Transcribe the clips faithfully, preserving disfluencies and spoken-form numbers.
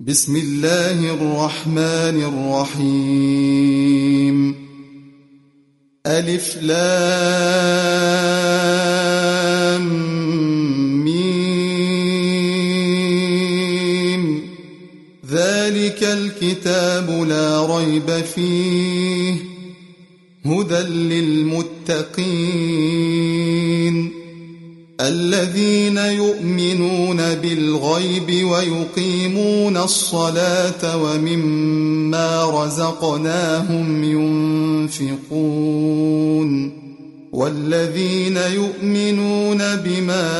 بسم الله الرحمن الرحيم ألف لام ميم ذلك الكتاب لا ريب فيه هدى للمتقين الذين يؤمنون بالغيب ويقيمون الصلاة ومما رزقناهم ينفقون والذين يؤمنون بما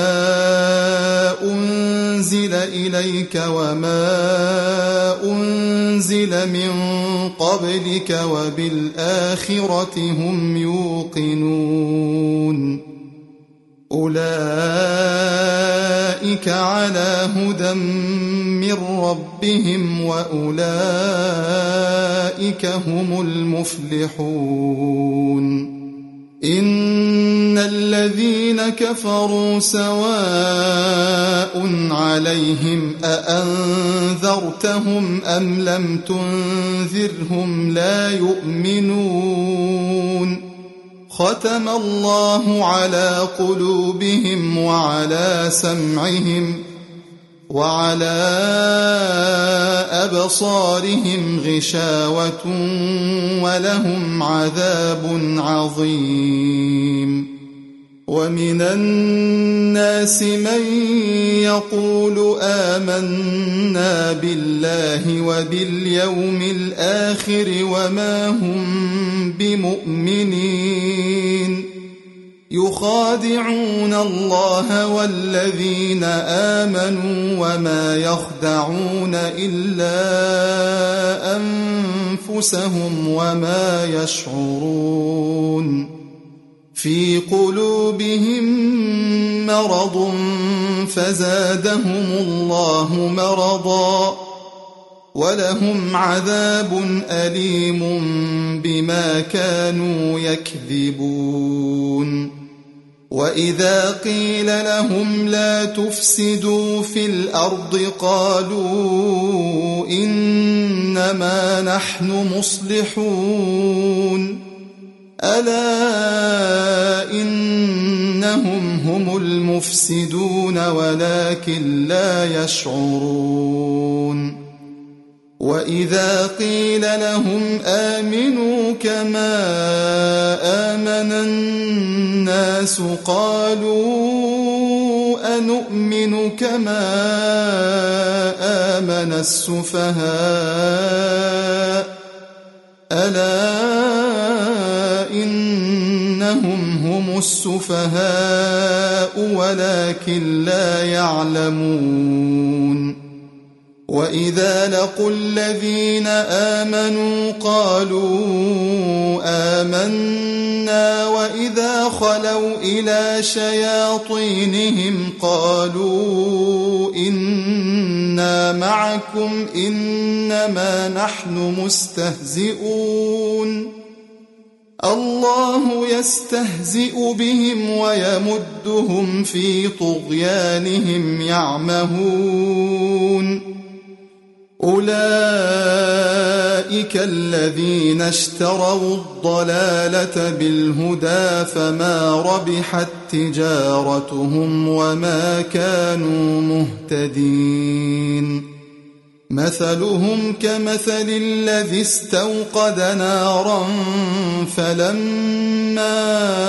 أنزل إليك وما أنزل من قبلك وبالآخرة هم يوقنون أولئك على هدى من ربهم وأولئك هم المفلحون إن الذين كفروا سواء عليهم أأنذرتهم أم لم تنذرهم لا يؤمنون ختم الله على قلوبهم وعلى سمعهم وعلى أبصارهم غشاوة ولهم عذاب عظيم ومن الناس من يقول آمنا بالله وباليوم الآخر وما هم بمؤمنين يخادعون الله والذين آمنوا وما يخدعون إلا أنفسهم وما يشعرون في قلوبهم مرض فزادهم الله مرضا ولهم عذاب أليم بما كانوا يكذبون وإذا قيل لهم لا تفسدوا في الأرض قالوا إنما نحن مصلحون ألا إنهم هم المفسدون ولكن لا يشعرون وإذا قيل لهم آمنوا كما آمن الناس قالوا أنؤمن كما آمن السفهاء ألا إنهم هم السفهاء ولكن لا يعلمون وإذا لقوا الذين آمنوا قالوا آمنا وإذا خلوا إلى شياطينهم قالوا إنا معكم إنما نحن مستهزئون الله يستهزئ بهم ويمدهم في طغيانهم يعمهون أولئك الذين اشتروا الضلالة بالهدى فما ربحت تجارتهم وما كانوا مهتدين مثلهم كمثل الذي استوقد نارا فلما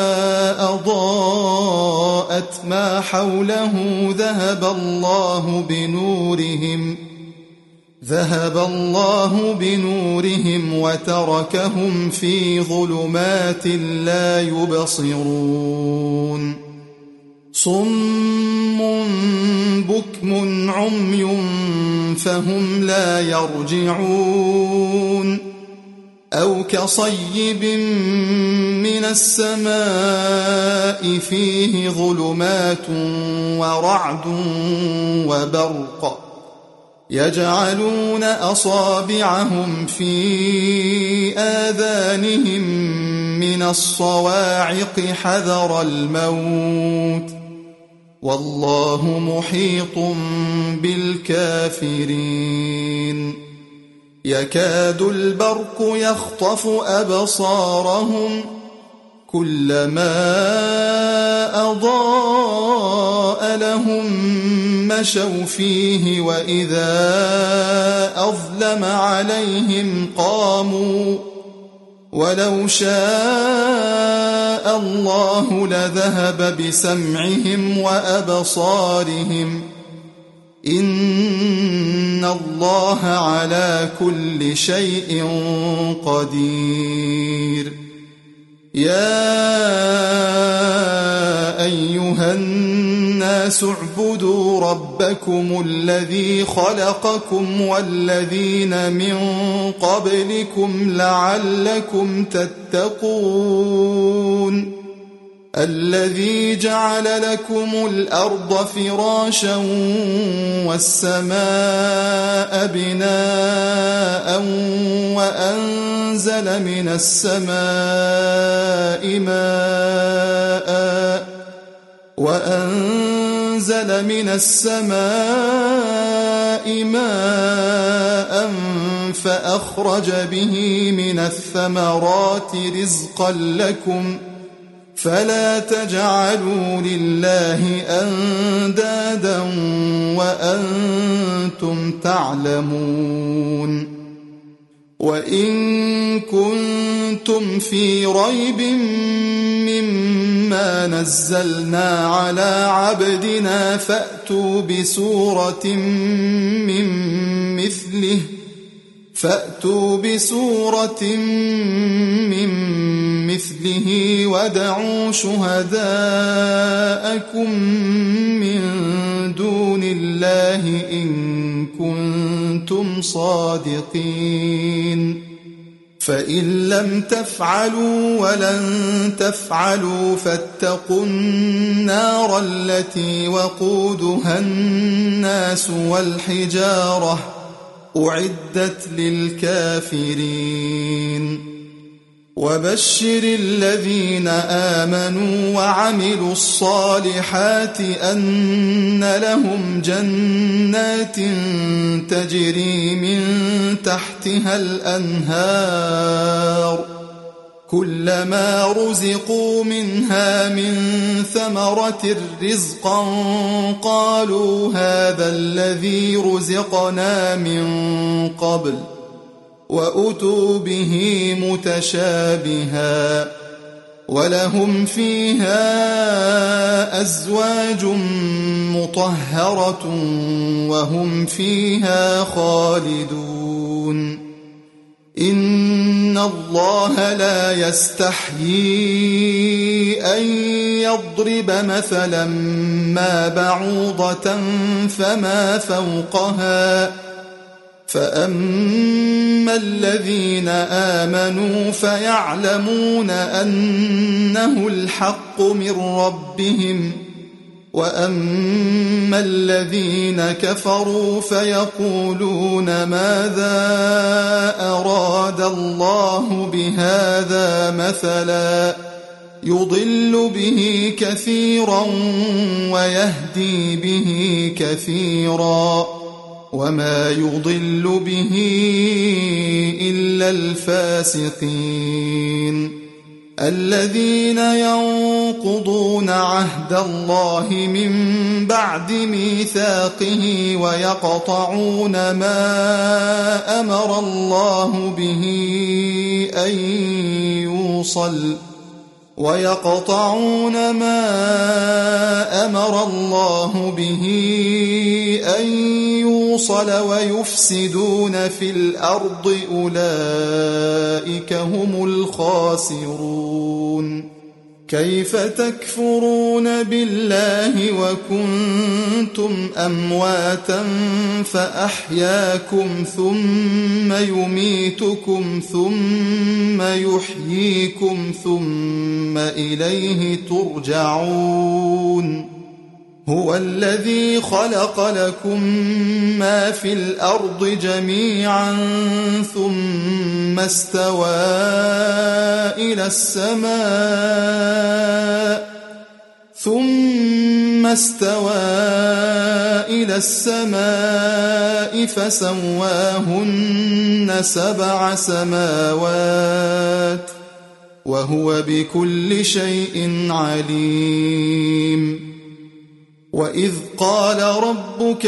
أضاءت ما حوله ذهب الله بنورهم ذهب الله بنورهم وتركهم في ظلمات لا يبصرون صم بكم عمي فهم لا يرجعون أو كصيب من السماء فيه ظلمات ورعد وبرق يجعلون أصابعهم في آذانهم من الصواعق حذر الموت والله محيط بالكافرين يكاد البرق يخطف أبصارهم كلما أضاء لهم مشوا فيه وإذا أظلم عليهم قاموا ولو شاء الله لذهب بسمعهم وأبصارهم إن الله على كل شيء قدير يا أيها الناس اعبدوا ربكم الذي خلقكم والذين من قبلكم لعلكم تتقون الذي جعل لكم الأرض فراشا والسماء بناء وأنزل من السماء ماء وأنزل من السماء ماء فأخرج به من الثمرات رزقا لكم فلا تجعلوا لله أندادا وأنتم تعلمون وإن كنتم في ريب مما نزلنا على عبدنا فأتوا بسورة من مثله فأتوا بسورة من مثله وادعوا شهداءكم من دون الله إن كنتم صادقين فإن لم تفعلوا ولن تفعلوا فاتقوا النار التي وقودها الناس والحجارة أعدت للكافرين وبشر الذين آمنوا وعملوا الصالحات أن لهم جنات تجري من تحتها الأنهار كلما رزقوا منها من ثمرة رزقا قالوا هذا الذي رزقنا من قبل وأتوا به متشابها ولهم فيها أزواج مطهرة وهم فيها خالدون إن الله لا يستحيي أن يضرب مثلا ما بعوضة فما فوقها فأما الذين آمنوا فيعلمون أنه الحق من ربهم وأما الذين كفروا فيقولون ماذا أراد الله بهذا مثلا يضل به كثيرا ويهدي به كثيرا وما يضل به إلا الفاسقين الذين ينقضون عهد الله من بعد ميثاقه ويقطعون ما أمر الله به أن يوصل ويقطعون ما أمر الله به أن يوصل ويفسدون في الأرض أولئك هم الخاسرون كيف تكفرون بالله وكنتم أمواتا فأحياكم ثم يميتكم ثم يحييكم ثم إليه ترجعون هو الذي خلق لكم ما في الأرض جميعا ثم استوى إلى السماء ثم استوى إلى السماء فسواهن سبع سماوات وهو بكل شيء عليم. وإذ قال ربك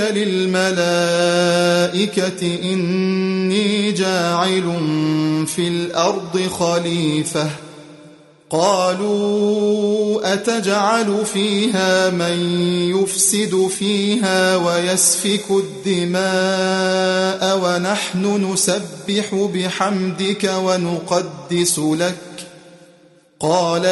للملائكة إني جاعل في الأرض خليفة قالوا أتجعل فيها من يفسد فيها ويسفك الدماء ونحن نسبح بحمدك ونقدس لك قال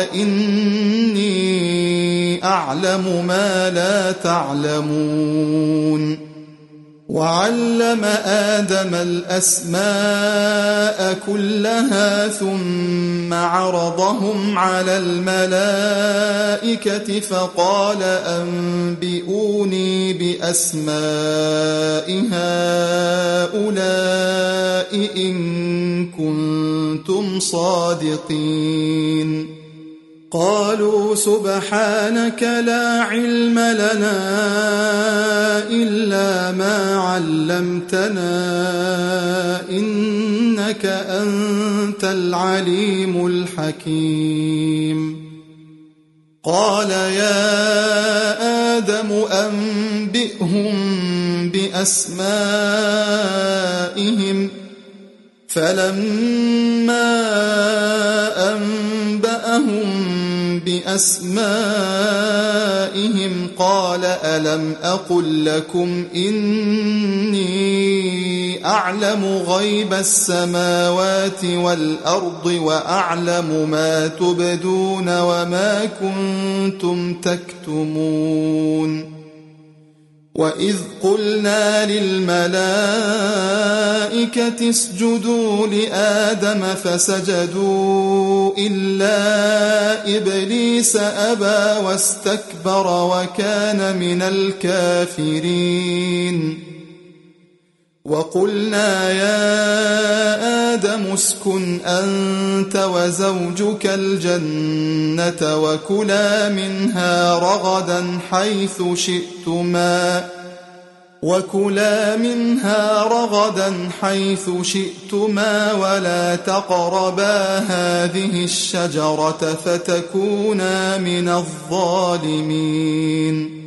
إني أعلم ما لا تعلمون. وعلم آدم الأسماء كلها ثم عرضهم على الملائكة فقال أنبئوني بأسماء هؤلاء إن كنتم صادقين. قالوا سبحانك لا علم لنا إلا ما علمتنا إنك أنت العليم الحكيم. قال يا آدم أنبئهم بأسمائهم فلما أنبأهم بأسمائهم قال ألم أقل لكم إني أعلم غيب السماوات والأرض وأعلم ما تبدون وما كنتم تكتمون. وإذ قلنا للملائكة اسجدوا لآدم فسجدوا إلا إبليس أبى واستكبر وكان من الكافرين. وقلنا يا آدم اسكن أنت وزوجك الجنة وكلا منها رغدا حيث شئتما وكلا منها رغدا حيث شئتما ولا تقربا هذه الشجرة فتكونا من الظالمين.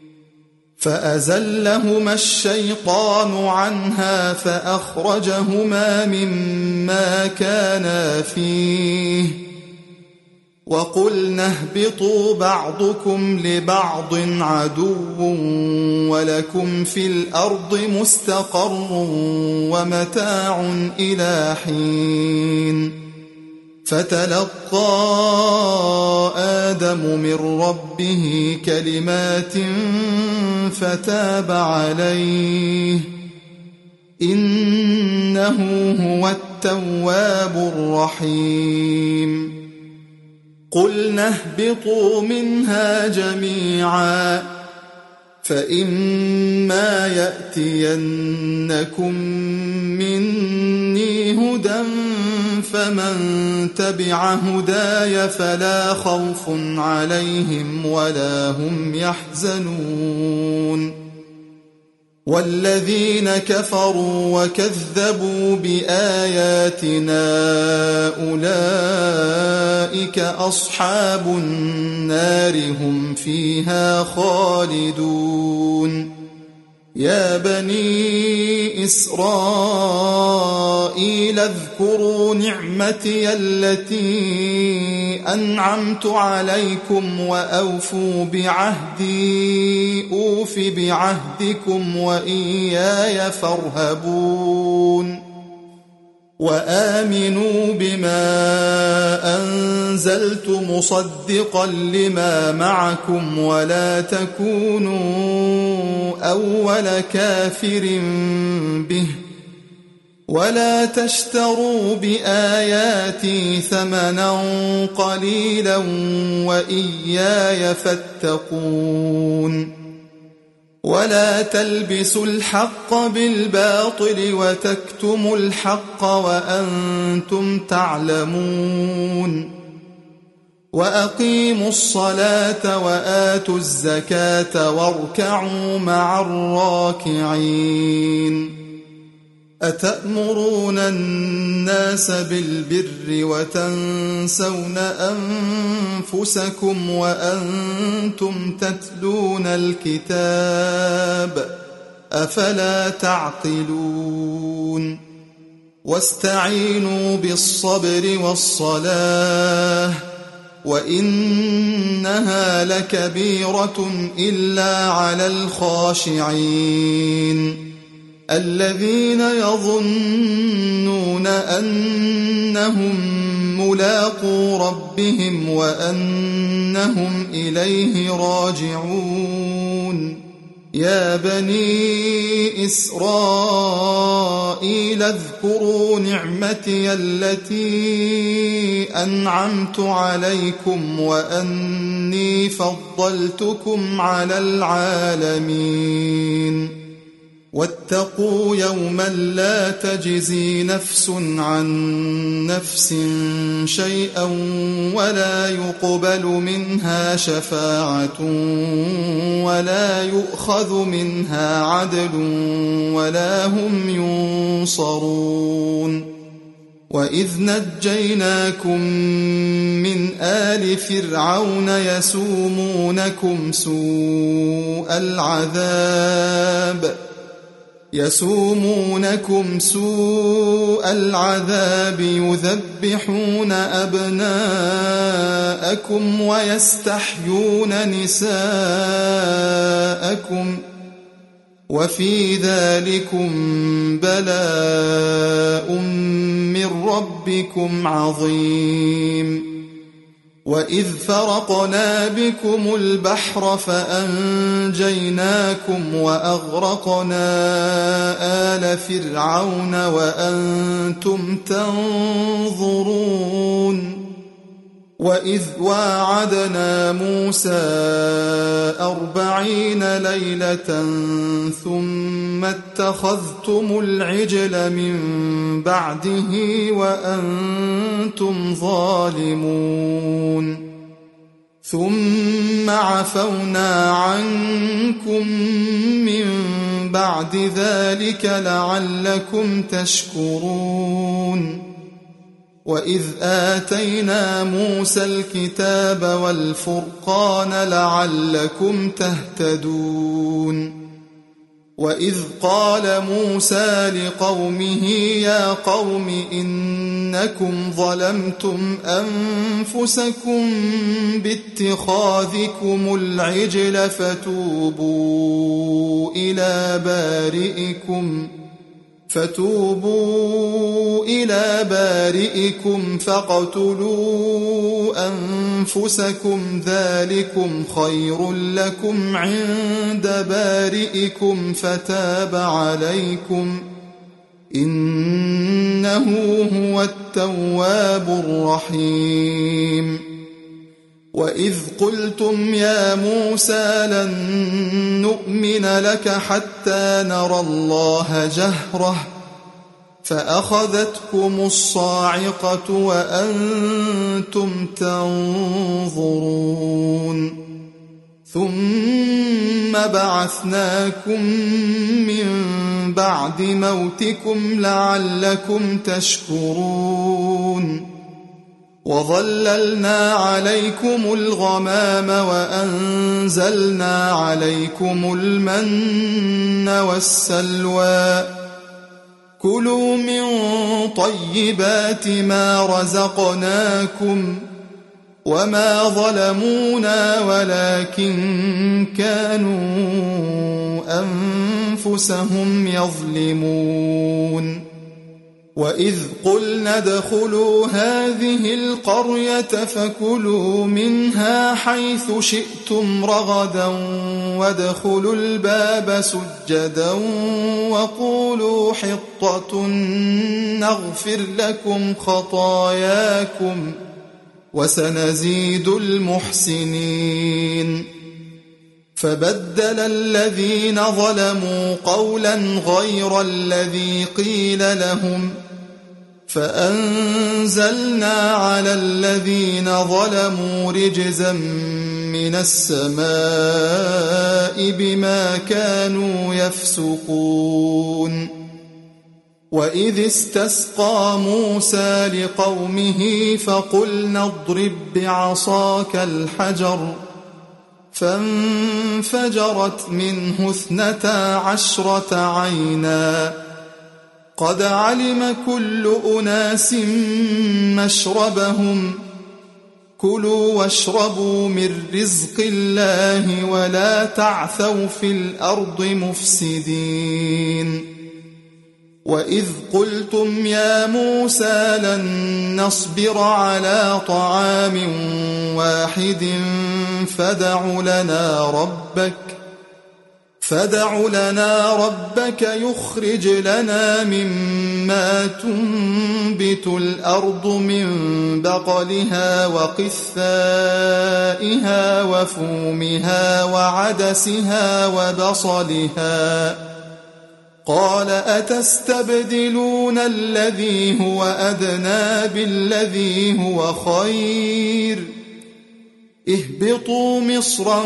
فأزلهما الشيطان عنها فأخرجهما مما كانا فيه وقلنا اهبطوا بعضكم لبعض عدو ولكم في الأرض مستقر ومتاع إلى حين. فتلقى آدم من ربه كلمات فتاب عليه إنه هو التواب الرحيم. قلنا اهبطوا منها جميعا فإما يأتينكم مني هدى فمن تبع هداي فلا خوف عليهم ولا هم يحزنون. والذين كفروا وكذبوا بآياتنا أولئك أصحاب النار هم فيها خالدون. يا بني إسرائيل اذكروا نعمتي التي أنعمت عليكم وأوفوا بعهدي أوف بعهدكم وإياي فارهبون. وآمنوا بما أنزلت مصدقا لما معكم ولا تكونوا أول كافر به ولا تشتروا بآياتي ثمنا قليلا وإياي فاتقون. ولا تلبسوا الحق بالباطل وتكتموا الحق وأنتم تعلمون. وأقيموا الصلاة وآتوا الزكاة واركعوا مع الراكعين أتأمرون الناس بالبر وتنسون أنفسكم وأنتم تتلون الكتاب أفلا تعقلون واستعينوا بالصبر والصلاة وإنها لكبيرة إلا على الخاشعين الذين يظنون أنهم ملاقو ربهم وأنهم إليه راجعون يا بني إسرائيل اذكروا نعمتي التي أنعمت عليكم وأني فضلتكم على العالمين واتقوا يوما لا تجزي نفس عن نفس شيئا ولا يقبل منها شفاعة ولا يؤخذ منها عدل ولا هم ينصرون وإذ نجيناكم من آل فرعون يسومونكم سوء العذاب يسومونكم سوء العذاب يذبحون أبناءكم ويستحيون نساءكم وفي ذلكم بلاء من ربكم عظيم وإذ فرقنا بكم البحر فأنجيناكم وأغرقنا آل فرعون وأنتم تنظرون وإذ واعدنا موسى أربعين ليلة ثم اتخذتم العجل من بعده وأنتم ظالمون ثم عفونا عنكم من بعد ذلك لعلكم تشكرون وإذ آتينا موسى الكتاب والفرقان لعلكم تهتدون وإذ قال موسى لقومه يا قوم إنكم ظلمتم أنفسكم باتخاذكم العجل فتوبوا إلى بارئكم فتوبوا إلى بارئكم فاقتلوا أنفسكم ذلكم خير لكم عند بارئكم فتاب عليكم إنه هو التواب الرحيم وإذ قلتم يا موسى لن نؤمن لك حتى نرى الله جهرة فأخذتكم الصاعقة وأنتم تنظرون ثم بعثناكم من بعد موتكم لعلكم تشكرون وظللنا عليكم الغمام وأنزلنا عليكم المن والسلوى كلوا من طيبات ما رزقناكم وما ظلمونا ولكن كانوا أنفسهم يظلمون وإذ قلنا ادخلوا هذه القرية فكلوا منها حيث شئتم رغدا وادخلوا الباب سجدا وقولوا حطة نغفر لكم خطاياكم وسنزيد المحسنين فبدل الذين ظلموا قولا غير الذي قيل لهم فأنزلنا على الذين ظلموا رجزا من السماء بما كانوا يفسقون وإذ استسقى موسى لقومه فقلنا اضرب بعصاك الحجر فانفجرت منه اثنتا عشرة عينا قد علم كل أناس مشربهم كلوا واشربوا من رزق الله ولا تعثوا في الأرض مفسدين وإذ قلتم يا موسى لن نصبر على طعام واحد فادع لنا ربك فادع لنا ربك يخرج لنا مما تنبت الأرض من بقلها وقثائها وفومها وعدسها وبصلها قال أتستبدلون الذي هو أدنى بالذي هو خير اهبطوا مصرا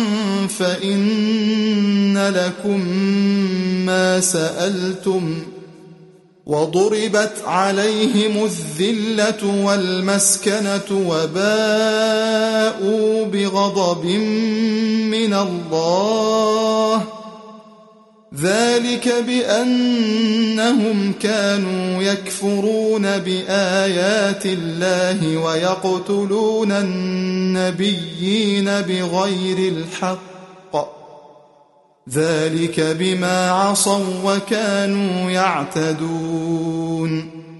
فإن لكم ما سألتم وضربت عليهم الذلة والمسكنة وباءوا بغضب من الله ذلك بأنهم كانوا يكفرون بآيات الله ويقتلون النبيين بغير الحق ذلك بما عصوا وكانوا يعتدون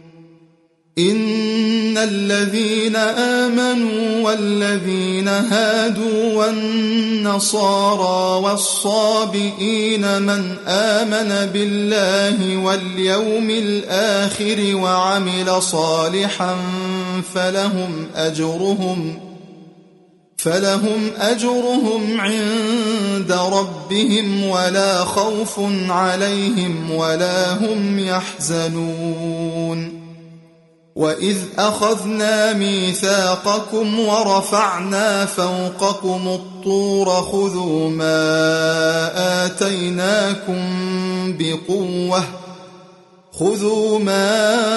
إن الذين آمنوا والذين هادوا والنصارى والصابئين من آمن بالله واليوم الآخر وعمل صالحا فلهم أجرهم فلهم أجرهم عند ربهم ولا خوف عليهم ولا هم يحزنون وإذ أخذنا ميثاقكم ورفعنا فوقكم الطور خذوا ما آتيناكم بقوة خذوا ما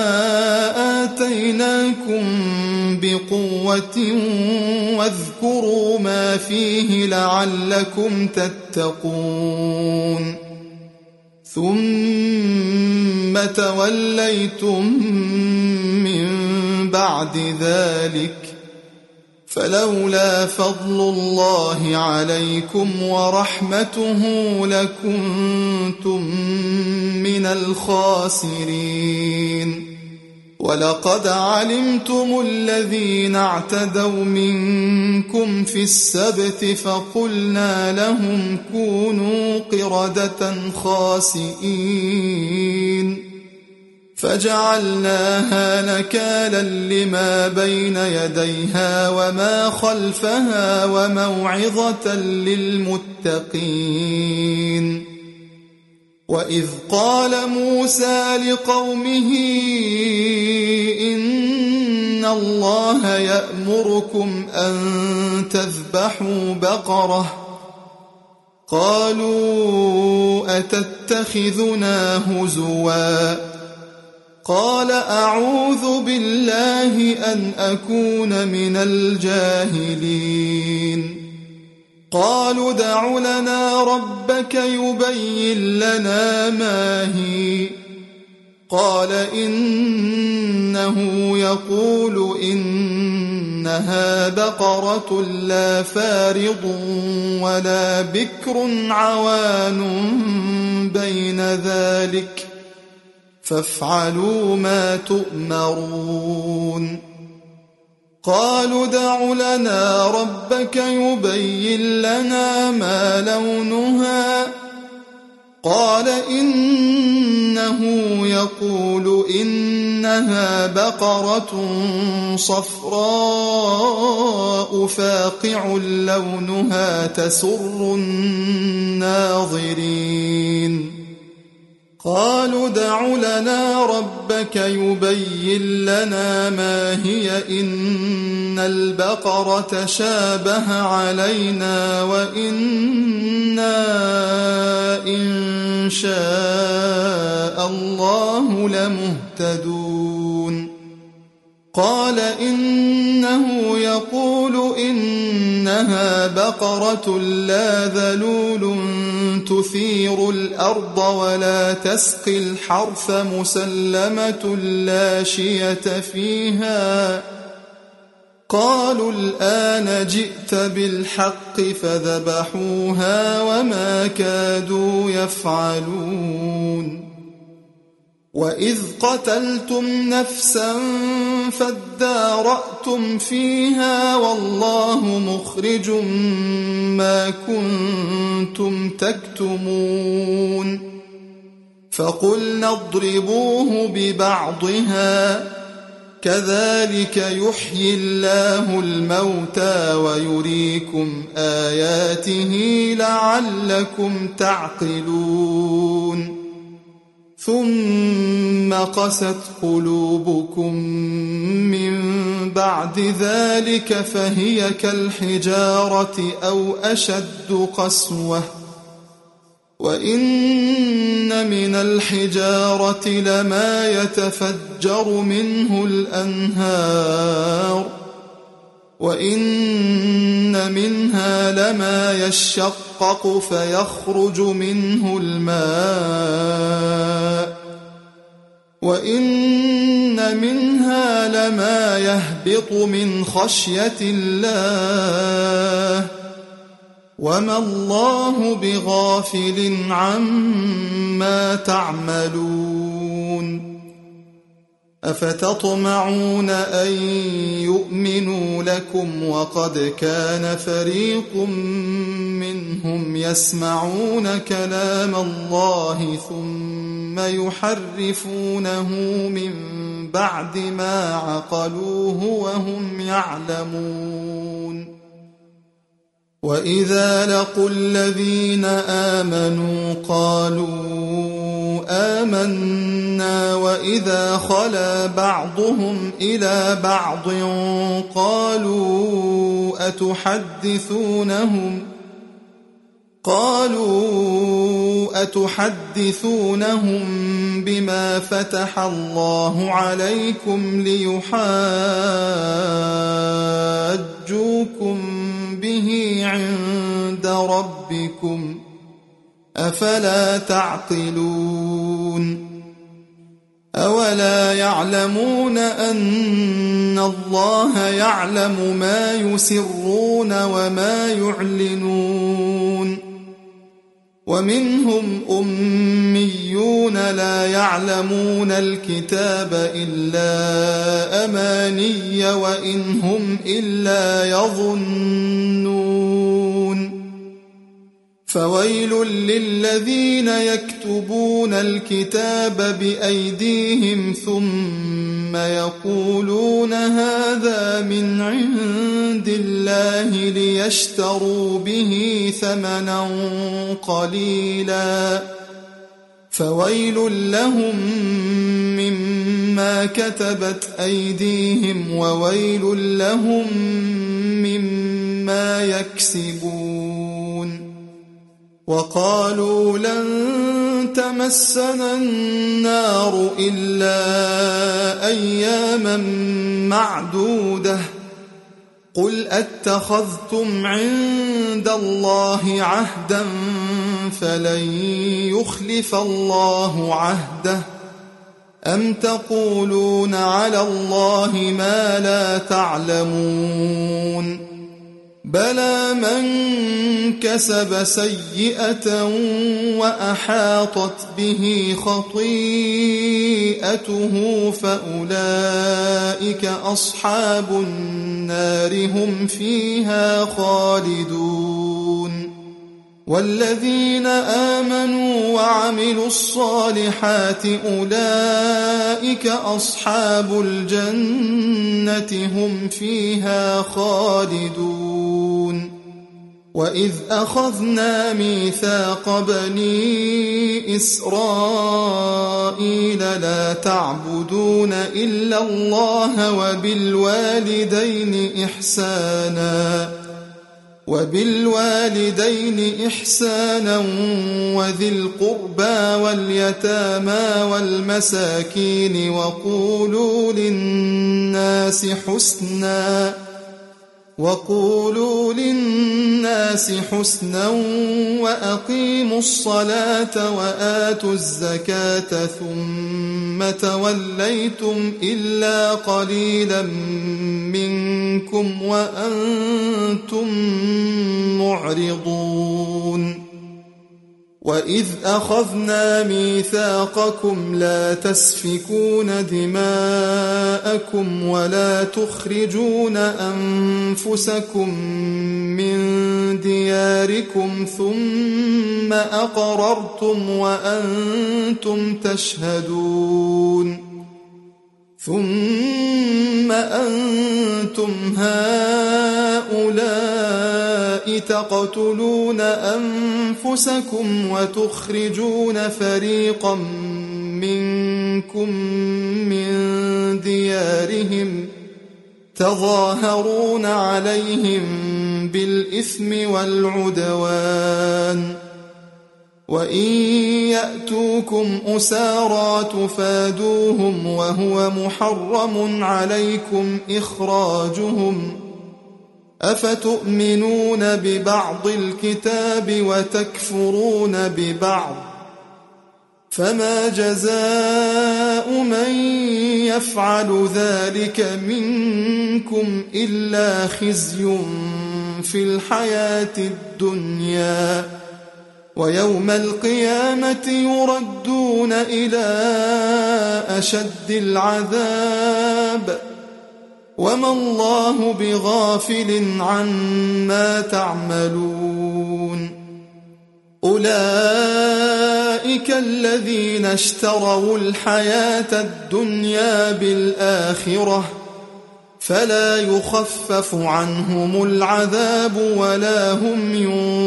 آتيناكم بقوة واذكروا ما فيه لعلكم تتقون ثم توليتم من بعد ذلك فلولا فضل الله عليكم ورحمته لكنتم من الخاسرين ولقد علمتم الذين اعتدوا منكم في السبت فقلنا لهم كونوا قردة خاسئين فجعلناها نكالا لما بين يديها وما خلفها وموعظة للمتقين وإذ قال موسى لقومه إن الله يأمركم أن تذبحوا بقرة قالوا أتتخذنا هزوا قال أعوذ بالله أن أكون من الجاهلين قالوا ادع لنا ربك يبين لنا ما هي قال إنه يقول إنها بقرة لا فارض ولا بكر عوان بين ذلك فافعلوا ما تؤمرون قالوا ادع لنا ربك يبين لنا ما لونها قال إنه يقول إنها بقرة صفراء فاقع لونها تسر الناظرين قالوا ادع لنا ربك يبين لنا ما هي إن البقرة شابه علينا وإنا إن شاء الله لمهتدون قال إنه يقول إنها بقرة لا ذلول تثير الأرض ولا تسقي الحرث مسلمة لا شية فيها قالوا الآن جئت بالحق فذبحوها وما كادوا يفعلون وإذ قتلتم نفسا فادارأتم فيها والله مخرج ما كنتم تكتمون فقلنا اضربوه ببعضها كذلك يحيي الله الموتى ويريكم آياته لعلكم تعقلون ثم قست قلوبكم من بعد ذلك فهي كالحجارة أو أشد قسوة وإن من الحجارة لما يتفجر منه الأنهار وإن منها لما يشقق فيخرج منه الماء وإن منها لما يهبط من خشية الله وما الله بغافل عما تعملون أفتطمعون أن يؤمنوا لكم وقد كان فريق منهم يسمعون كلام الله ثم يحرفونه من بعد ما عقلوه وهم يعلمون وإذا لقوا الذين آمنوا قالوا آمنا وإذا خلا بعضهم إلى بعض قالوا أتحدثونهم قالوا أتحدثونهم بما فتح الله عليكم ليحاجوكم به عند ربكم أفلا تعقلون أولا يعلمون أن الله يعلم ما يسرون وما يعلنون ومنهم أميون لا يعلمون الكتاب إلا أماني وإن هم إلا يظنون فويل للذين يكتبون الكتاب بأيديهم ثم يقولون هذا من عند الله ليشتروا به ثمنا قليلا فويل لهم مما كتبت أيديهم وويل لهم مما يكسبون وقالوا لن تمسنا النار إلا أياما معدودة قل أتخذتم عند الله عهدا فلن يخلف الله عهده أم تقولون على الله ما لا تعلمون بلى من كسب سيئة وأحاطت به خطيئته فأولئك أصحاب النار هم فيها خالدون والذين آمنوا وعملوا الصالحات أولئك أصحاب الجنة هم فيها خالدون وإذ أخذنا ميثاق بني إسرائيل لا تعبدون إلا الله وبالوالدين إحسانا وبالوالدين إحسانا وذي القربى واليتامى والمساكين وقولوا للناس حسنا وقولوا للناس حسنا وأقيموا الصلاة وآتوا الزكاة ثم توليتم إلا قليلا منكم وأنتم معرضون وإذ أخذنا ميثاقكم لا تسفكون دماءكم ولا تخرجون أنفسكم من دياركم ثم أقررتم وأنتم تشهدون ثم أنتم هؤلاء تقتلون أنفسكم وتخرجون فريقا منكم من ديارهم تظاهرون عليهم بالإثم والعدوان وإن يأتوكم أسارى تفادوهم وهو محرم عليكم إخراجهم أفتؤمنون ببعض الكتاب وتكفرون ببعض فما جزاء من يفعل ذلك منكم إلا خزي في الحياة الدنيا ويوم القيامة يردون إلى أشد العذاب وما الله بغافل عما تعملون أولئك الذين اشتروا الحياة الدنيا بالآخرة فلا يخفف عنهم العذاب ولا هم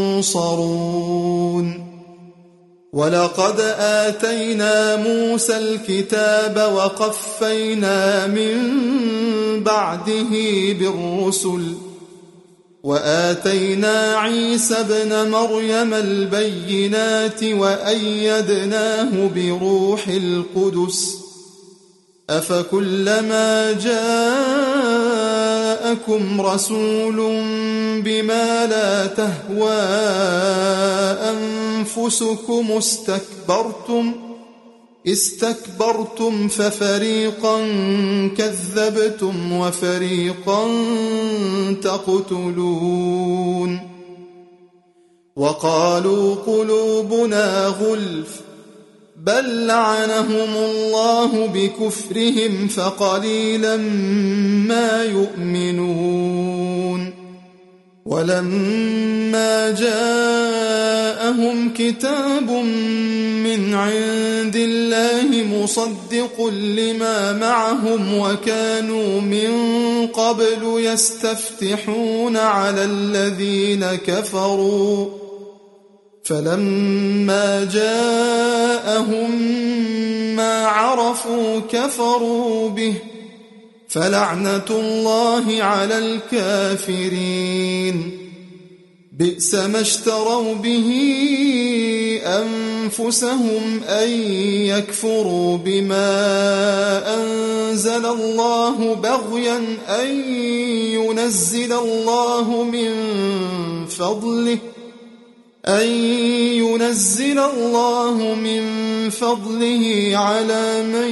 ينصرون ولقد آتينا موسى الكتاب وقفينا من بعده بالرسل وآتينا عيسى ابن مريم البينات وأيدناه بروح القدس أفكلما جاءكم رسول بما لا تهوى أنفسكم استكبرتم استكبرتم ففريقا كذبتم وفريقا تقتلون وقالوا قلوبنا غلف بل لعنهم الله بكفرهم فقليلا ما يؤمنون ولما جاءهم كتاب من عند الله مصدق لما معهم وكانوا من قبل يستفتحون على الذين كفروا فلما جاءهم ما عرفوا كفروا به فلعنة الله على الكافرين بئس ما اشتروا به أنفسهم أن يكفروا بما أنزل الله بغيا أن ينزل الله من فضله أن ينزل الله من فضله على من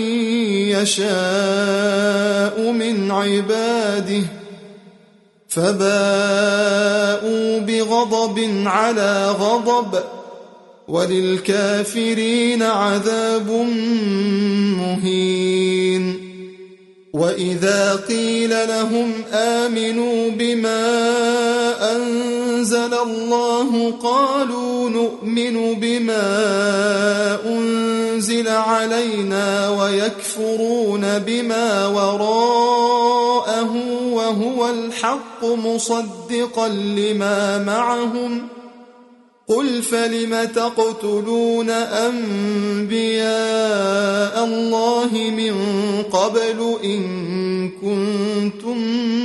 يشاء من عباده فباءوا بغضب على غضب وللكافرين عذاب مهين وإذا قيل لهم آمنوا بما أنزل الله قالوا نؤمن بما أنزل علينا ويكفرون بما وراءه وهو الحق مصدقا لما معهم قل فلم تقتلون أنبياء الله من قبل إن كنتم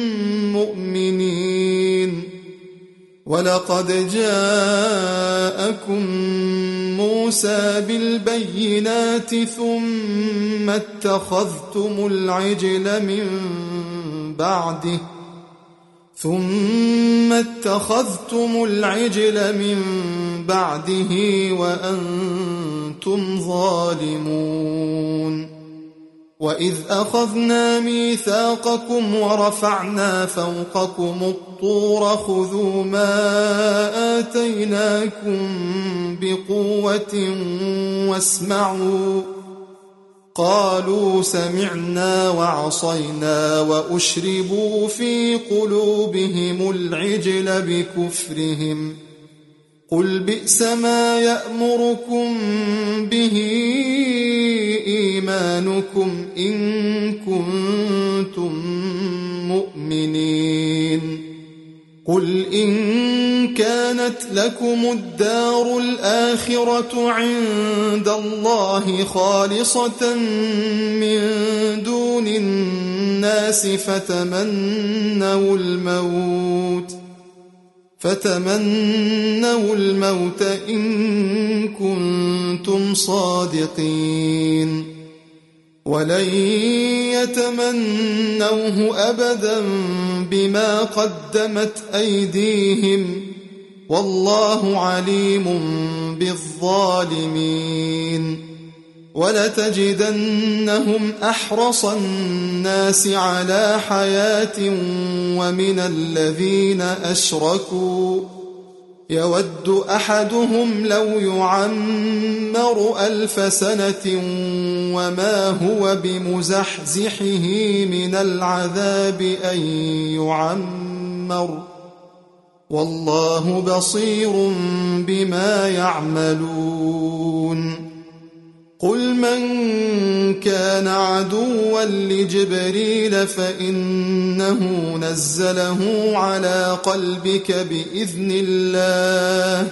مؤمنين ولقد جاءكم موسى بالبينات ثم اتخذتم العجل من بعده ثم اتخذتم العجل من بعده وأنتم ظالمون وإذ أخذنا ميثاقكم ورفعنا فوقكم الطور خذوا ما آتيناكم بقوة واسمعوا قالوا سمعنا وعصينا وأشربوا في قلوبهم العجل بكفرهم قل بئس ما يأمركم به إيمانكم إن كنتم مؤمنين قل إن كانت لكم الدار الآخرة عند الله خالصة من دون الناس فتمنوا الموت فتمنوا الموت إن كنتم صادقين ولن يتمنوه أبدا بما قدمت أيديهم والله عليم بالظالمين ولتجدنهم أحرص الناس على حياة ومن الذين أشركوا يود أحدهم لو يعمر ألف سنة وما هو بمزحزحه من العذاب أن يعمر والله بصير بما يعملون قل من كان عدوا لجبريل فإنه نزله على قلبك بإذن الله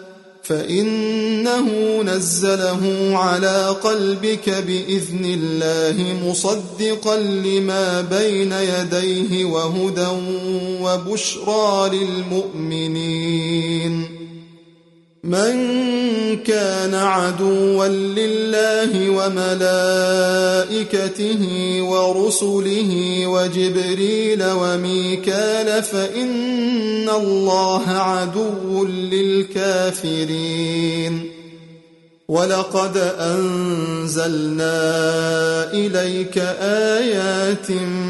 فإنه نزله على قلبك بإذن الله مصدقا لما بين يديه وهدى وبشرى للمؤمنين من كان عدوا لله وملائكته ورسله وجبريل وميكال فإن الله عدو للكافرين ولقد أنزلنا إليك آيات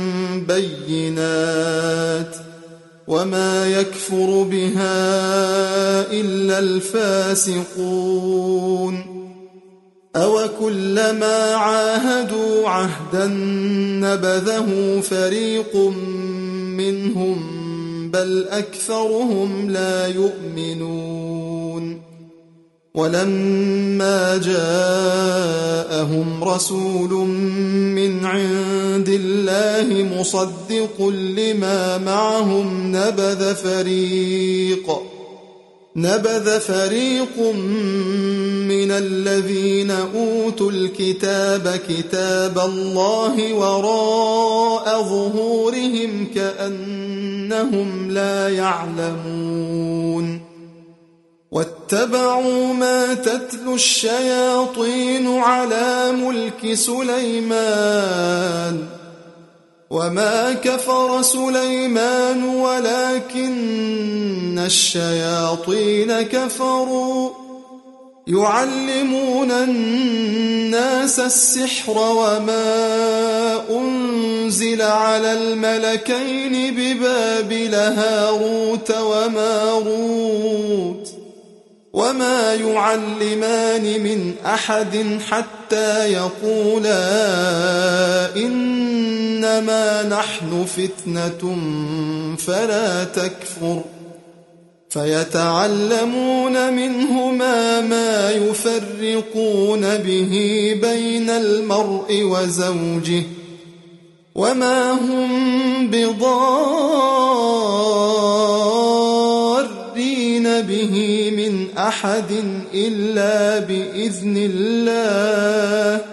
بينات وما يكفر بها إلا الفاسقون أوكلما عاهدوا عهدا نبذه فريق منهم بل أكثرهم لا يؤمنون ولما جاءهم رسول من عند الله مصدق لما معهم نبذ فريق نبذ فريق من الذين أوتوا الكتاب كتاب الله وراء ظهورهم كأنهم لا يعلمون واتبعوا ما تتلو الشياطين على ملك سليمان وما كفر سليمان ولكن الشياطين كفروا يعلمون الناس السحر وما أنزل على الملكين ببابل هاروت وماروت وما يعلمان من أحد حتى يقولا إنما نحن فتنة فلا تكفر فيتعلمون منهما ما يفرقون به بين المرء وزوجه وما هم بضارين به من أحد إلا بإذن الله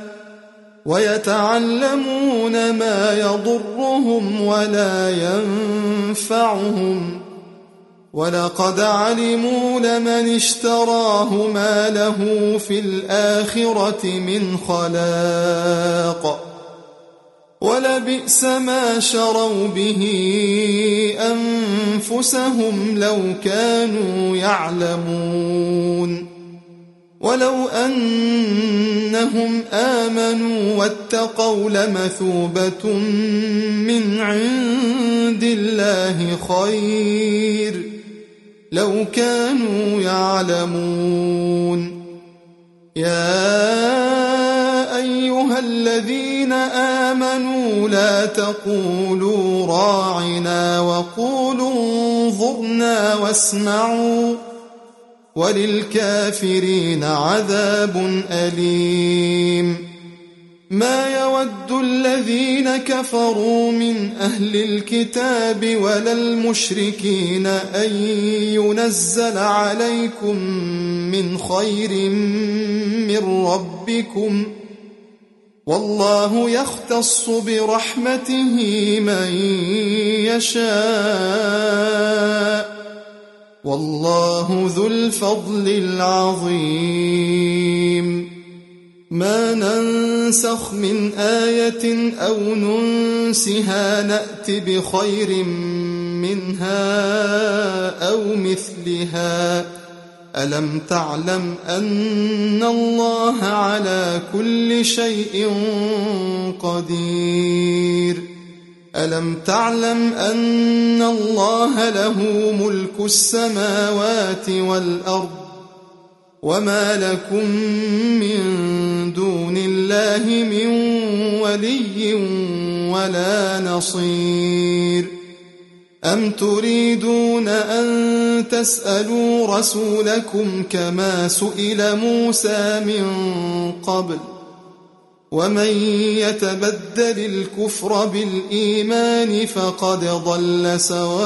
ويتعلمون ما يضرهم ولا ينفعهم ولقد علموا لمن اشتراه ما له في الآخرة من خلاق ولبئس ما شروا به أنفسهم لو كانوا يعلمون ولو أنهم آمنوا واتقوا لمثوبة من عند الله خير لو كانوا يعلمون يا أيها الذين آمنوا لا تقولوا راعنا وقولوا انظرنا واسمعوا وللكافرين عذاب أليم ما يود الذين كفروا من أهل الكتاب ولا المشركين أن ينزل عليكم من خير من ربكم والله يختص برحمته من يشاء والله ذو الفضل العظيم ما ننسخ من آية أو ننسها نأت بخير منها أو مثلها ألم تعلم أن الله على كل شيء قدير ألم تعلم أن الله له ملك السماوات والأرض وما لكم من دون الله من ولي ولا نصير أم تريدون أن تسألوا رسولكم كما سئل موسى من قبل ومن يتبدل الكفر بالإيمان فقد ضل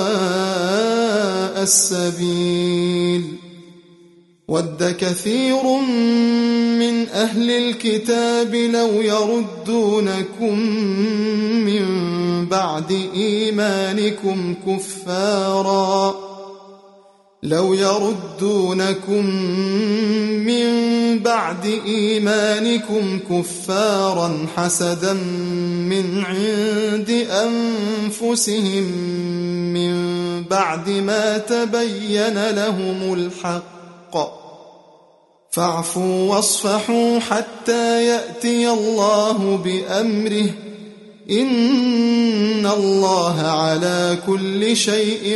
سواء السبيل ود كثير من أهل الكتاب لو يردونكم من بعد إيمانكم كفارا لو يردونكم من بعد إيمانكم كفارا حسدا من عند أنفسهم من بعد ما تبين لهم الحق فاعفوا واصفحوا حتى يأتي الله بأمره إن الله على كل شيء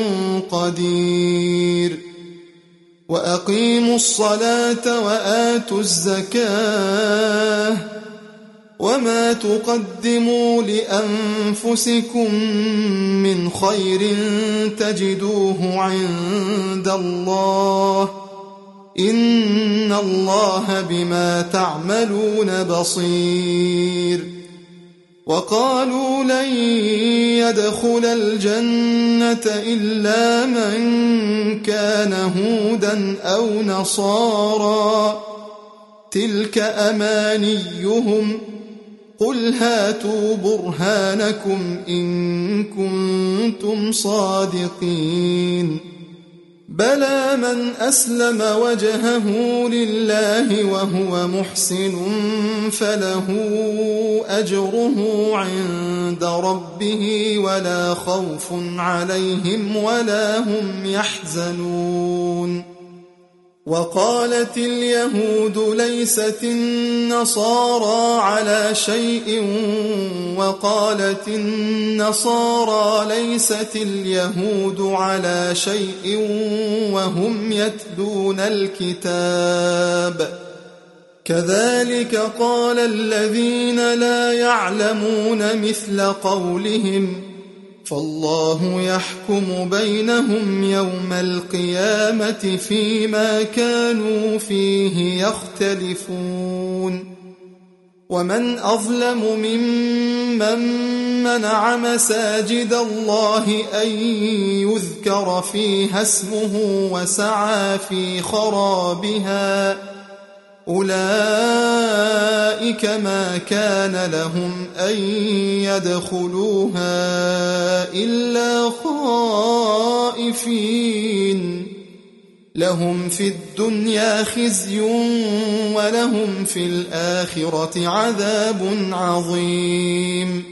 قدير وأقيموا الصلاة وآتوا الزكاة وما تقدموا لأنفسكم من خير تجدوه عند الله إن الله بما تعملون بصير وقالوا لن يدخل الجنة إلا من كان هودا أو نصارى تلك أمانيهم قل هاتوا برهانكم إن كنتم صادقين بلى من أسلم وجهه لله وهو محسن فله أجره عند ربه ولا خوف عليهم ولا هم يحزنون وقالت اليهود ليست النصارى على شيء وقالت النصارى ليست اليهود على شيء وهم يتلون الكتاب كذلك قال الذين لا يعلمون مثل قولهم فالله يحكم بينهم يوم القيامة فيما كانوا فيه يختلفون ومن أظلم ممن منع مساجد الله أن يذكر فيها اسمه وسعى في خرابها أولئك ما كان لهم أن يدخلوها إلا خائفين لهم في الدنيا خزي ولهم في الآخرة عذاب عظيم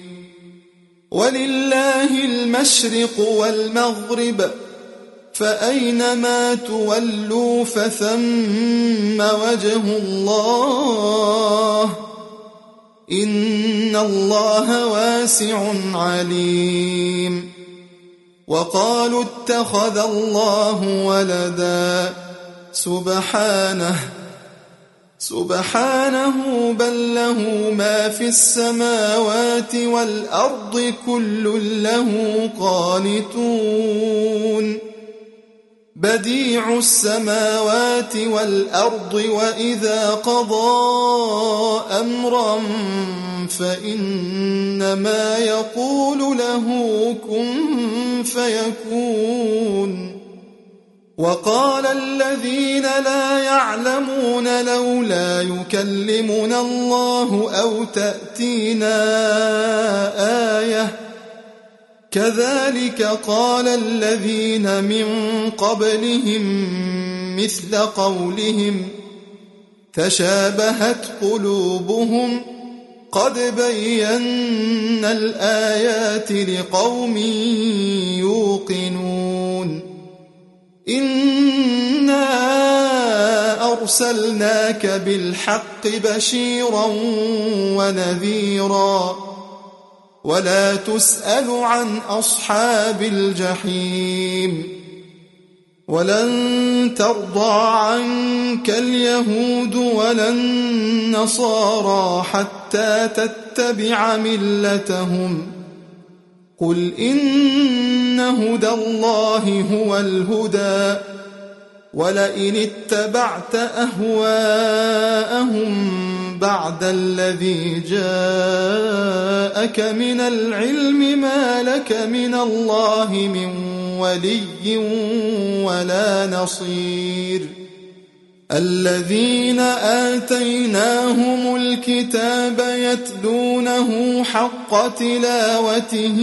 ولله المشرق والمغرب فأينما تولوا فثم وجه الله إن الله واسع عليم وقالوا اتخذ الله ولدا سبحانه سبحانه بل له ما في السماوات والأرض كل له قانتون بديع السماوات والأرض وإذا قضى أمرا فإنما يقول له كن فيكون وقال الذين لا يعلمون لولا يكلمنا الله أو تأتينا آية كذلك قال الذين من قبلهم مثل قولهم تشابهت قلوبهم قد بينا الآيات لقوم يوقنون إنا أرسلناك بالحق بشيرا ونذيرا ولا تسأل عن أصحاب الجحيم ولن ترضى عنك اليهود ولا النصارى حتى تتبع ملتهم قل إن هدى الله هو الهدى ولئن اتبعت أهواءهم بعد الذي جاءك من العلم ما لك من الله من ولي ولا نصير الذين آتيناهم الكتاب يتلونه حق تلاوته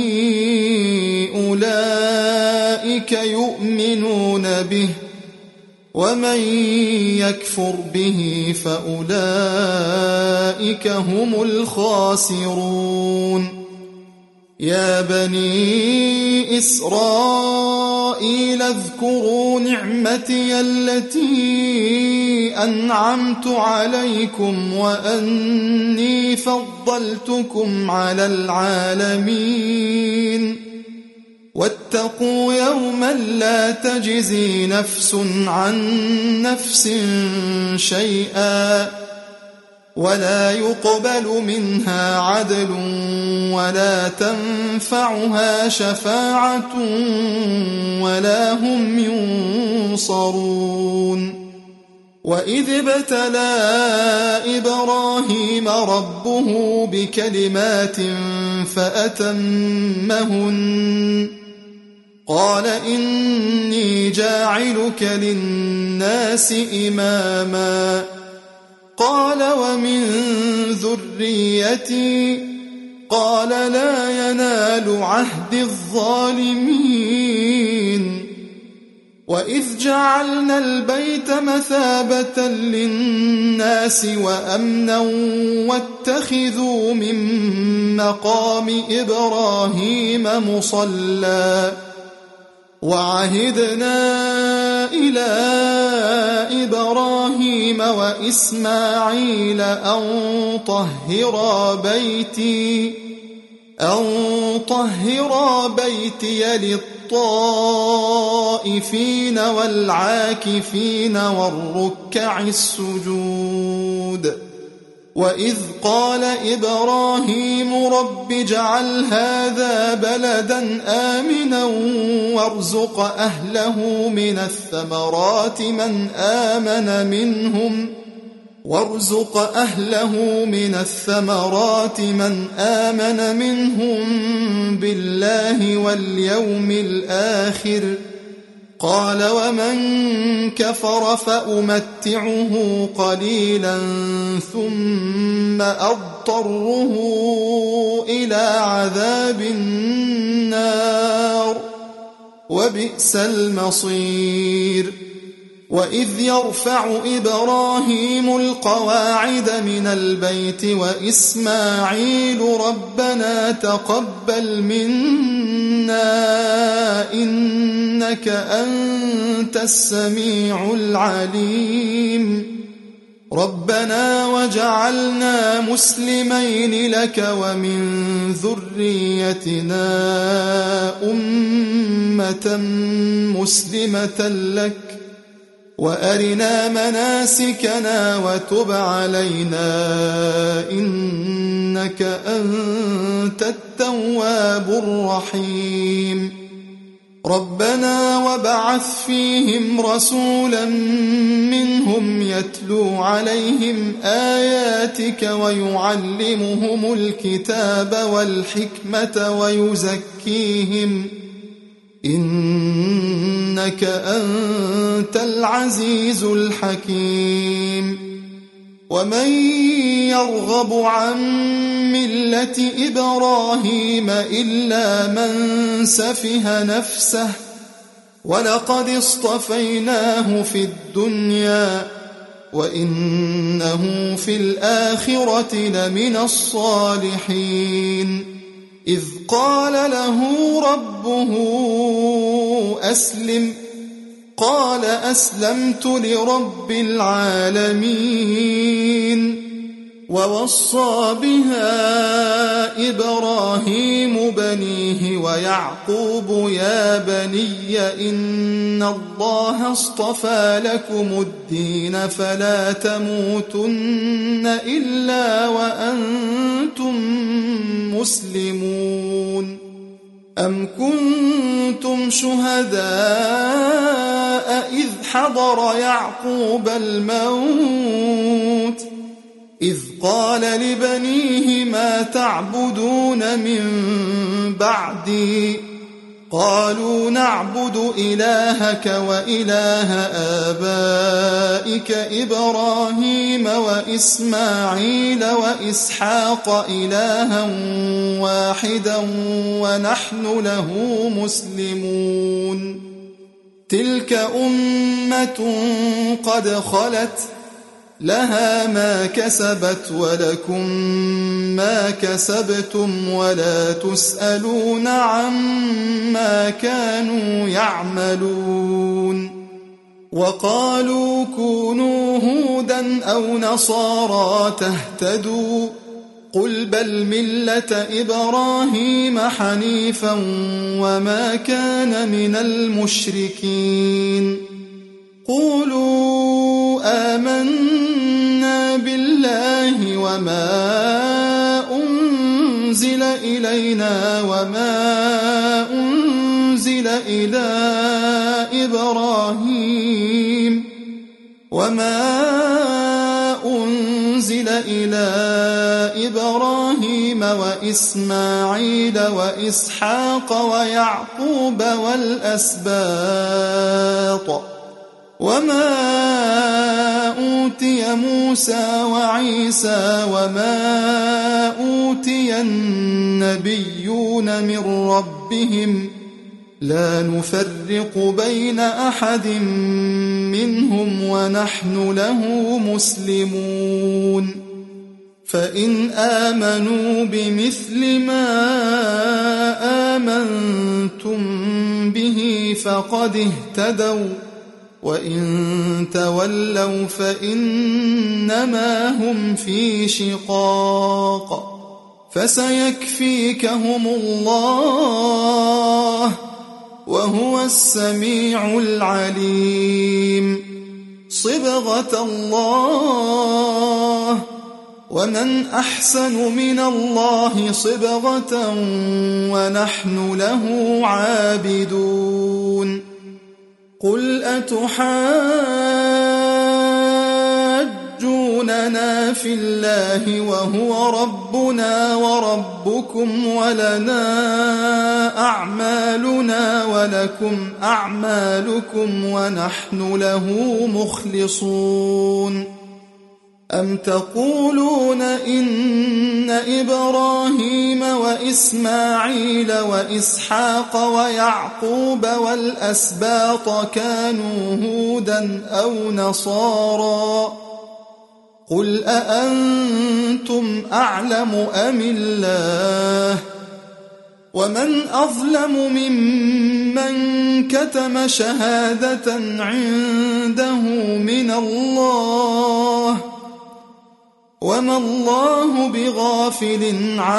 أولئك يؤمنون به ومن يكفر به فأولئك هم الخاسرون يا بني إسرائيل اذكروا نعمتي التي أنعمت عليكم وأني فضلتكم على العالمين واتقوا يوما لا تجزي نفس عن نفس شيئا ولا يقبل منها عدل ولا تنفعها شفاعة ولا هم ينصرون وإذ ابتلى إبراهيم ربه بكلمات فأتمهن قال إني جاعلك للناس إماما قال ومن ذريتي قال لا ينال عهد الظالمين وإذ جعلنا البيت مثابة للناس وأمنا واتخذوا من مقام إبراهيم مصلى وعهدنا إلى إبراهيم وإسماعيل أن طهرا بيتي أن طهرا بيتي للطائفين والعاكفين والركع السجود وإذ قال إبراهيم رب اجعل هذا بلدا آمنا وارزق أهله من الثمرات من آمن منهم وارزق أهله من الثمرات من آمن منهم بالله واليوم الآخر قال ومن كفر فأمتعه قليلا ثم أضطره إلى عذاب النار وبئس المصير وإذ يرفع إبراهيم القواعد من البيت وإسماعيل ربنا تقبل منا إنك أنت السميع العليم ربنا وجعلنا مسلمين لك ومن ذريتنا أمة مسلمة لك وأرنا مناسكنا وتب علينا إنك أنت التواب الرحيم ربنا وابعث فيهم رسولا منهم يتلو عليهم آياتك ويعلمهم الكتاب والحكمة ويزكيهم إنك أنت العزيز الحكيم ومن يرغب عن ملة إبراهيم إلا من سفه نفسه ولقد اصطفيناه في الدنيا وإنه في الآخرة لمن الصالحين إذ قال له ربه أسلم قال أسلمت لرب العالمين ووصى بها إبراهيم بنيه ويعقوب يا بني إن الله اصطفى لكم الدين فلا تموتن إلا وأنتم مسلمون أم كنتم شهداء إذ حضر يعقوب الموت إذ قال لبنيه ما تعبدون من بعدي قالوا نعبد إلهك وإله آبائك إبراهيم وإسماعيل وإسحاق إلها واحدا ونحن له مسلمون تلك أمة قد خلت لها ما كسبت ولكم ما كسبتم ولا تسألون عما كانوا يعملون وقالوا كونوا هودا أو نصارى تهتدوا قل بل ملة إبراهيم حنيفا وما كان من المشركين قولوا آمنا بالله وما أنزل إلينا وما أنزل إلى إبراهيم وما أنزل إلى إبراهيم وإسماعيل وإسحاق ويعقوب والأسباط وما أوتي موسى وعيسى وما أوتي النبيون من ربهم لا نفرق بين أحد منهم ونحن له مسلمون فإن آمنوا بمثل ما آمنتم به فقد اهتدوا وإن تولوا فإنما هم في شقاق فسيكفيكهم الله وهو السميع العليم صبغة الله ومن أحسن من الله صبغة ونحن له عابدون قل أتحاجون تخادعوننا في الله وهو ربنا وربكم ولنا أعمالنا ولكم أعمالكم ونحن له مخلصون أم تقولون إن إبراهيم وإسماعيل وإسحاق ويعقوب والأسباط كانوا هودا أو نصارى قل أأنتم أعلم أم الله ومن أظلم ممن كتم شهادة عنده من الله وما الله بغافل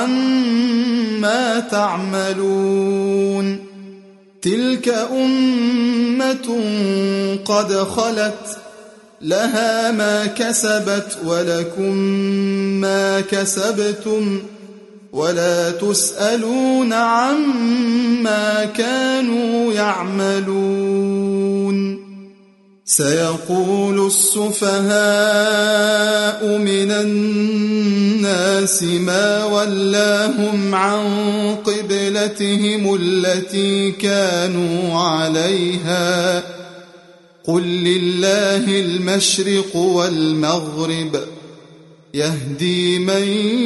عما تعملون تلك أمة قد خلت لها ما كسبت ولكم ما كسبتم ولا تسألون عما كانوا يعملون سيقول السفهاء من الناس ما ولاهم عن قبلتهم التي كانوا عليها قل لله المشرق والمغرب يهدي من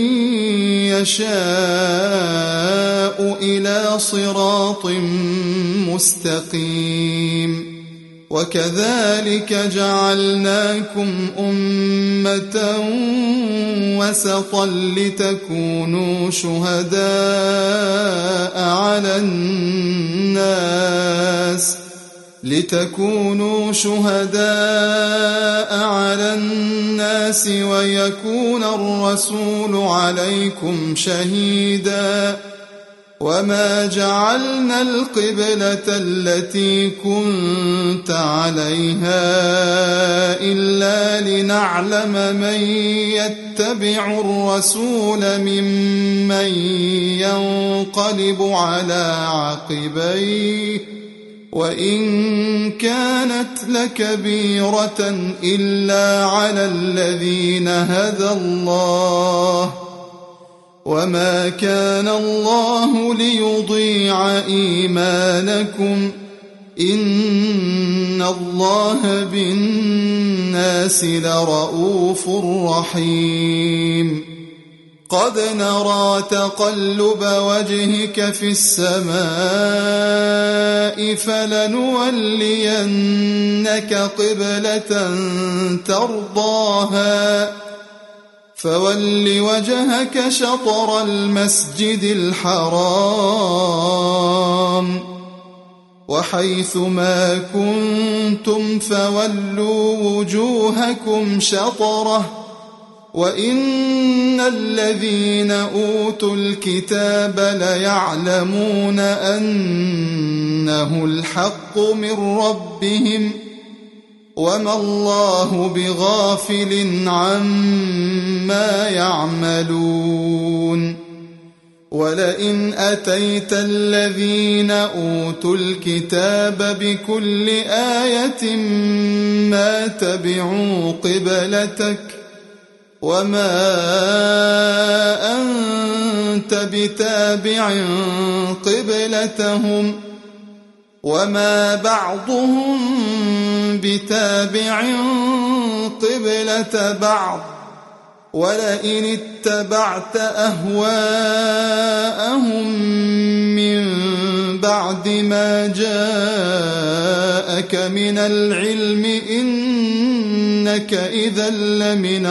يشاء إلى صراط مستقيم وكذلك جعلناكم أمة وسطا لتكونوا شهداء على الناس لتكونوا شهداء على الناس ويكون الرسول عليكم شهيدا وما جعلنا القبلة التي كنت عليها إلا لنعلم من يتبع الرسول ممن ينقلب على عقبيه وإن كانت لكبيرة إلا على الذين هدى الله وما كان الله ليضيع إيمانكم إن الله بالناس لرؤوف رحيم قد نرى تقلب وجهك في السماء فلنولينك قبلة ترضاها فول وجهك شطر المسجد الحرام وحيث ما كنتم فولوا وجوهكم شطره وإن الذين أوتوا الكتاب ليعلمون أنه الحق من ربهم وما الله بغافل عما يعملون ولئن أتيت الذين أوتوا الكتاب بكل آية ما تبعوا قبلتك وما أنت بتابع قبلتهم وما بعضهم بتابع قبلة بعض ولئن اتبعت أهواءهم من بعد ما جاءك من العلم إنك إذا لمن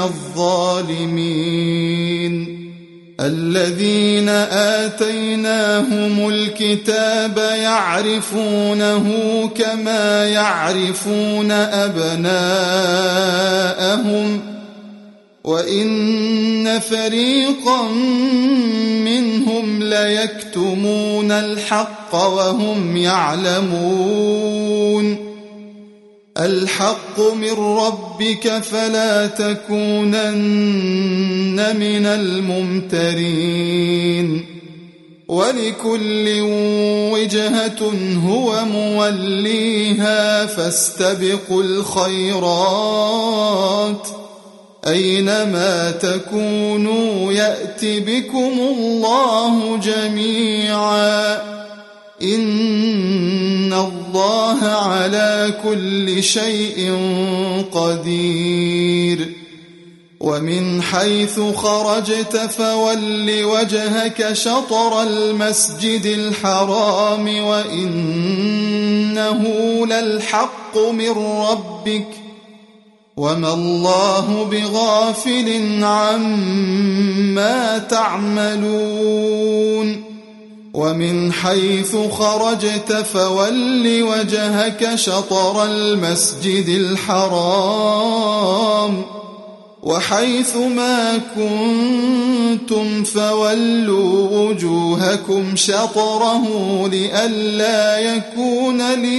الظالمين الذين آتيناهم الكتاب يعرفونه كما يعرفون أبناءهم وإن فريقا منهم ليكتمون الحق وهم يعلمون الحق من ربك فلا تكونن من الممترين ولكل وجهة هو موليها فاستبقوا الخيرات أينما تكونوا يأت بكم الله جميعا إن الله على كل شيء قدير ومن حيث خرجت فول وجهك شطر المسجد الحرام وإنه للحق من ربك وما الله بغافل عما تعملون ومن حيث خرجت فول وجهك شطر المسجد الحرام وحيث ما كنتم فولوا وجوهكم شطره لئلا يكون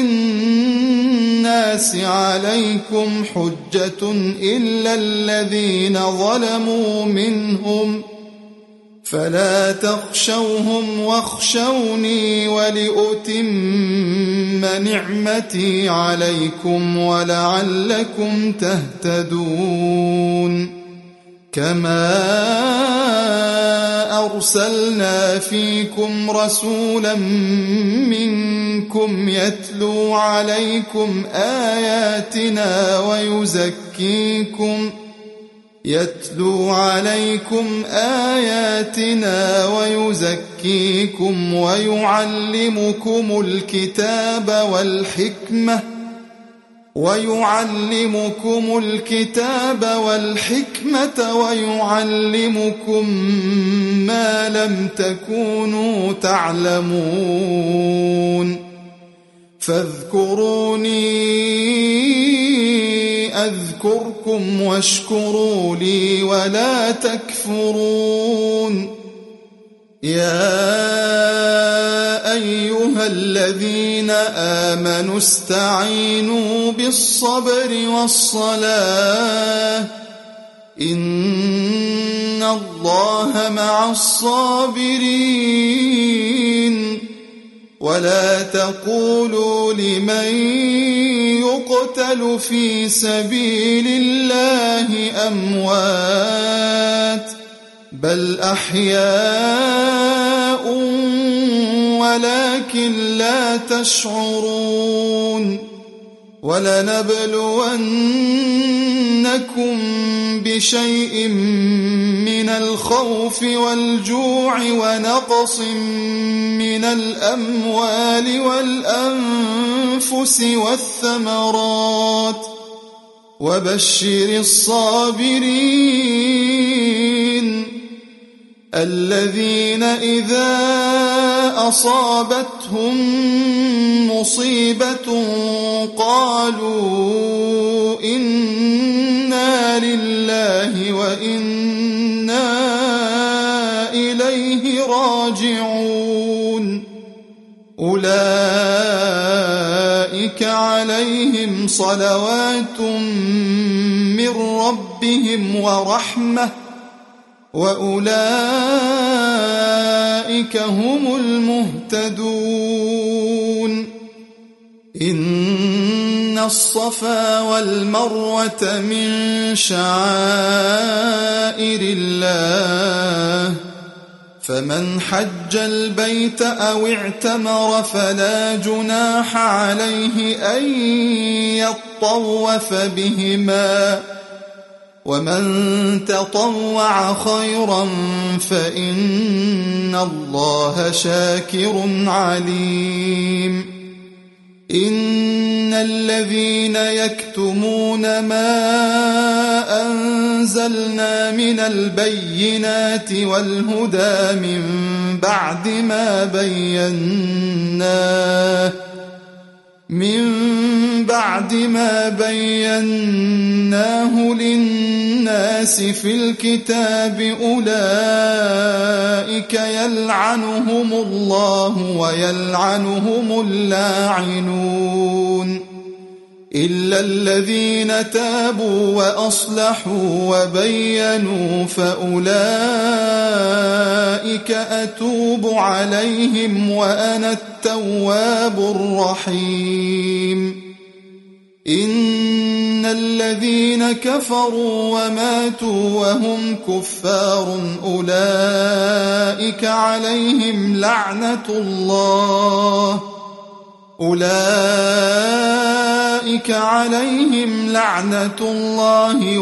للناس عليكم حجة إلا الذين ظلموا منهم فلا تخشوهم واخشوني ولأتم نعمتي عليكم ولعلكم تهتدون كما أرسلنا فيكم رسولا منكم يتلو عليكم آياتنا ويزكيكم يتلو عليكم آياتنا ويزكيكم ويعلمكم الكتاب والحكمة ويعلمكم الكتاب والحكمة ويعلمكم ما لم تكونوا تعلمون فاذكروني أذكركم واشكروا لي ولا تكفرون يا أيها الذين آمنوا استعينوا بالصبر والصلاة إن الله مع الصابرين ولا تقولوا لمن يقتل في سبيل الله أموات بل أحياء ولكن لا تشعرون ولنبلونكم بشيء من الخوف والجوع ونقص من الأموال والأنفس والثمرات وبشر الصابرين الذين إذا أصابتهم مصيبة قالوا إنا لله وإنا إليه راجعون أولئك عليهم صلوات من ربهم ورحمة وأولئك هم المهتدون إن الصفا والمروة من شعائر الله فمن حج البيت أو اعتمر فلا جناح عليه أن يطوف بهما ومن تطوع خيرا فإن الله شاكر عليم إن الذين يكتمون ما أنزلنا من البينات والهدى من بعد ما بيناه من بعد ما بيناه للناس في الكتاب أولئك يلعنهم الله ويلعنهم اللاعنون إلا الذين تابوا وأصلحوا وبينوا فأولئك أتوب عليهم وأنا التواب الرحيم إن الذين كفروا وماتوا وهم كفار أولئك عليهم لعنة الله أولئك عليهم لعنة الله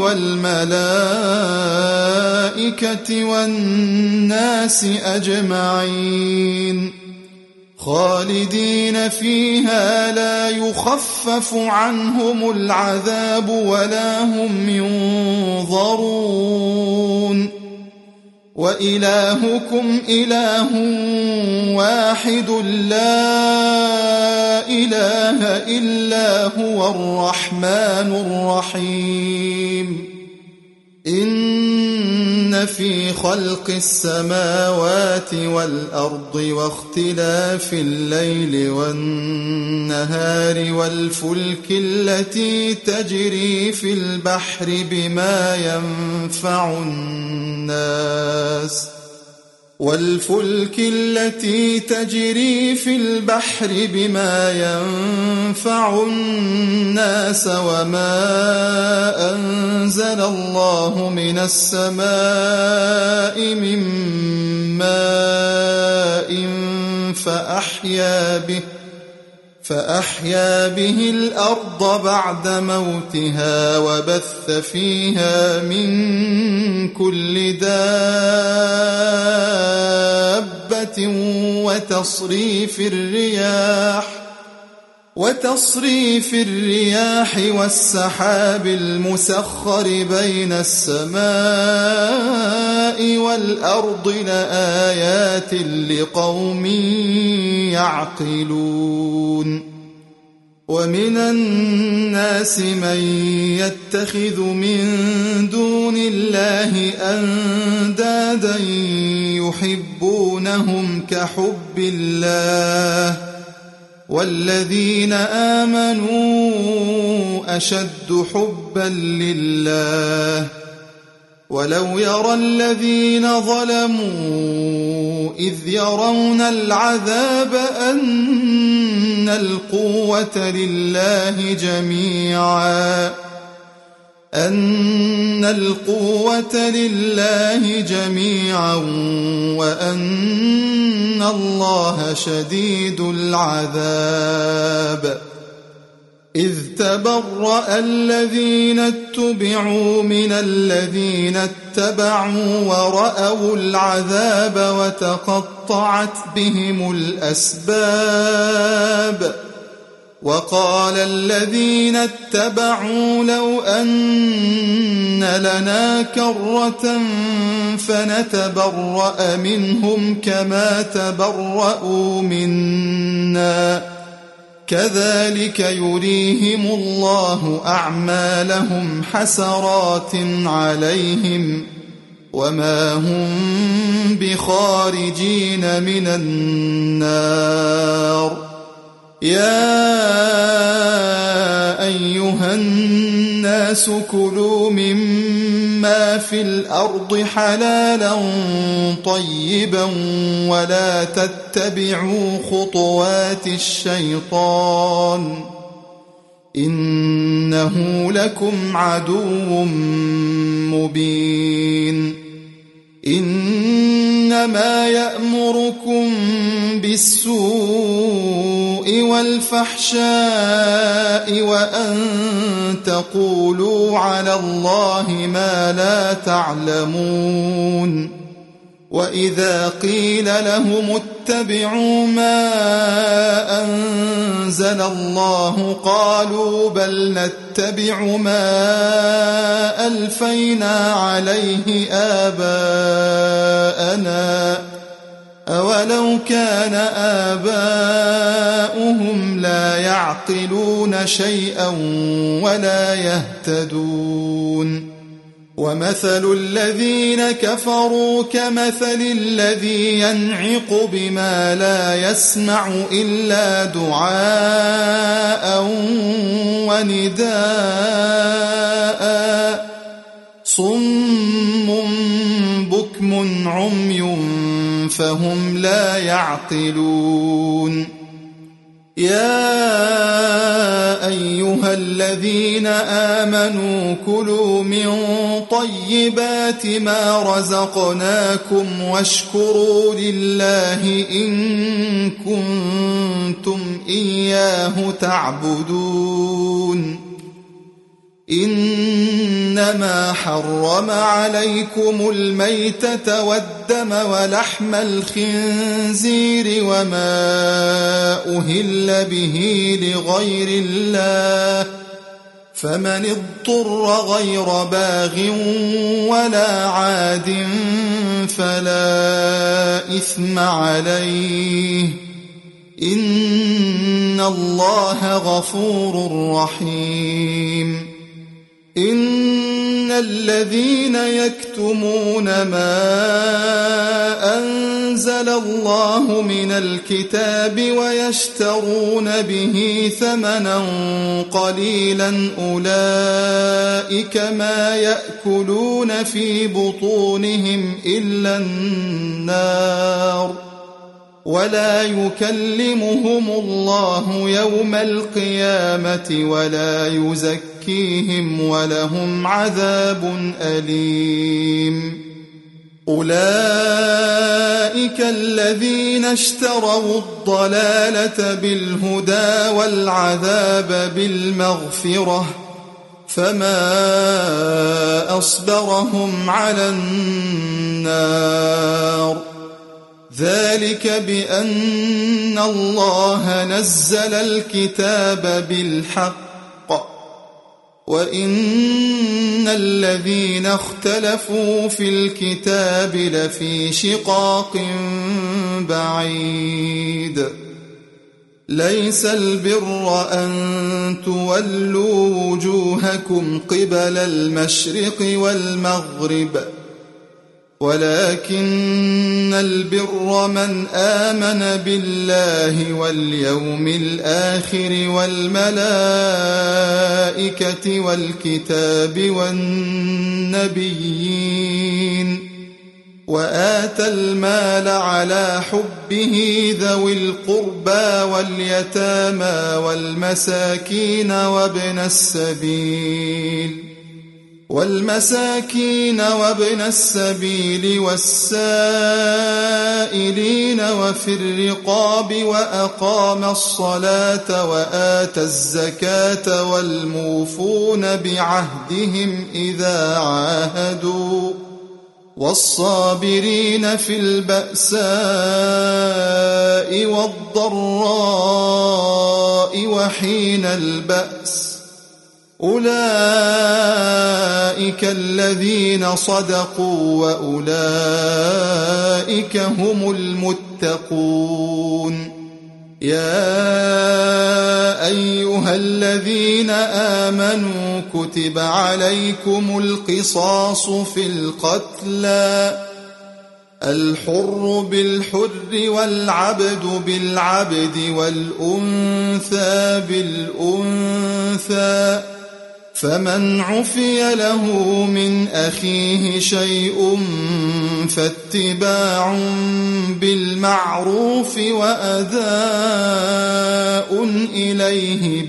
والملائكة والناس أجمعين خالدين فيها لا يخفف عنهم العذاب ولا هم ينظرون وإلهكم إله واحد لا إله إلا هو الرحمن الرحيم إن في خلق السماوات والأرض واختلاف الليل والنهار والفلك التي تجري في البحر بما ينفع الناس والفلك التي تجري في البحر بما ينفع الناس وما أنزل الله من السماء من ماء فأحيا به فأحيا به الأرض بعد موتها وبث فيها من كل دابة وتصريف الرياح وتصريف الرياح والسحاب المسخر بين السماء والأرض لآيات لقوم يعقلون ومن الناس من يتخذ من دون الله أندادا يحبونهم كحب الله والذين آمنوا أشد حبا لله ولو يرى الذين ظلموا إذ يرون العذاب أن القوة لله جميعا أن القوة لله جميعا وأن الله شديد العذاب إذ تبرأ الذين اتبعوا من الذين اتبعوا ورأوا العذاب وتقطعت بهم الأسباب وقال الذين اتبعوا لو أن لنا كرة فنتبرأ منهم كما تبرأوا منا كذلك يريهم الله أعمالهم حسرات عليهم وما هم بخارجين من النار يا أيها الناس كلوا مما في الأرض حلالا طيبا ولا تتبعوا خطوات الشيطان إنه لكم عدو مبين إنما يأمركم بالسوء والفحشاء وأن تقولوا على الله ما لا تعلمون وإذا قيل لهم اتبعوا ما أنزل الله قالوا بل نتبع ما ألفينا عليه آباءنا أولو كان آباؤهم لا يعقلون شيئا ولا يهتدون ومثل الذين كفروا كمثل الذي ينعق بما لا يسمع إلا دعاء ونداء صم بكم عمي فهم لا يعقلون يا أيها الذين آمنوا كلوا من طيبات ما رزقناكم واشكروا لله إن كنتم إياه تعبدون إنما حرم عليكم الميتة والدم ولحم الخنزير وما أهل به لغير الله فمن اضطر غير باغ ولا عاد فلا إثم عليه إن الله غفور رحيم إن الذين يكتمون ما أنزل الله من الكتاب ويشترون به ثمنا قليلا أولئك ما يأكلون في بطونهم إلا النار ولا يكلمهم الله يوم القيامة ولا يزكيهم ولهم عذاب أليم أولئك الذين اشتروا الضلالة بالهدى والعذاب بالمغفرة فما أصبرهم على النار ذلك بأن الله نزل الكتاب بالحق وإن الذين اختلفوا في الكتاب لفي شقاق بعيد ليس البر أن تولوا وجوهكم قبل المشرق والمغرب ولكن البر من آمن بالله واليوم الآخر والملائكة والكتاب والنبيين وآتى المال على حبه ذوي القربى واليتامى والمساكين وابن السبيل والمساكين وابن السبيل والسائلين وفي الرقاب وأقام الصلاة وآتى الزكاة والموفون بعهدهم إذا عاهدوا والصابرين في البأساء والضراء وحين البأس أولئك الذين صدقوا وأولئك هم المتقون يا أيها الذين آمنوا كتب عليكم القصاص في القتلى الحر بالحر والعبد بالعبد والأنثى بالأنثى فمن عفي له من أخيه شيء فاتباع بالمعروف وأداء إليه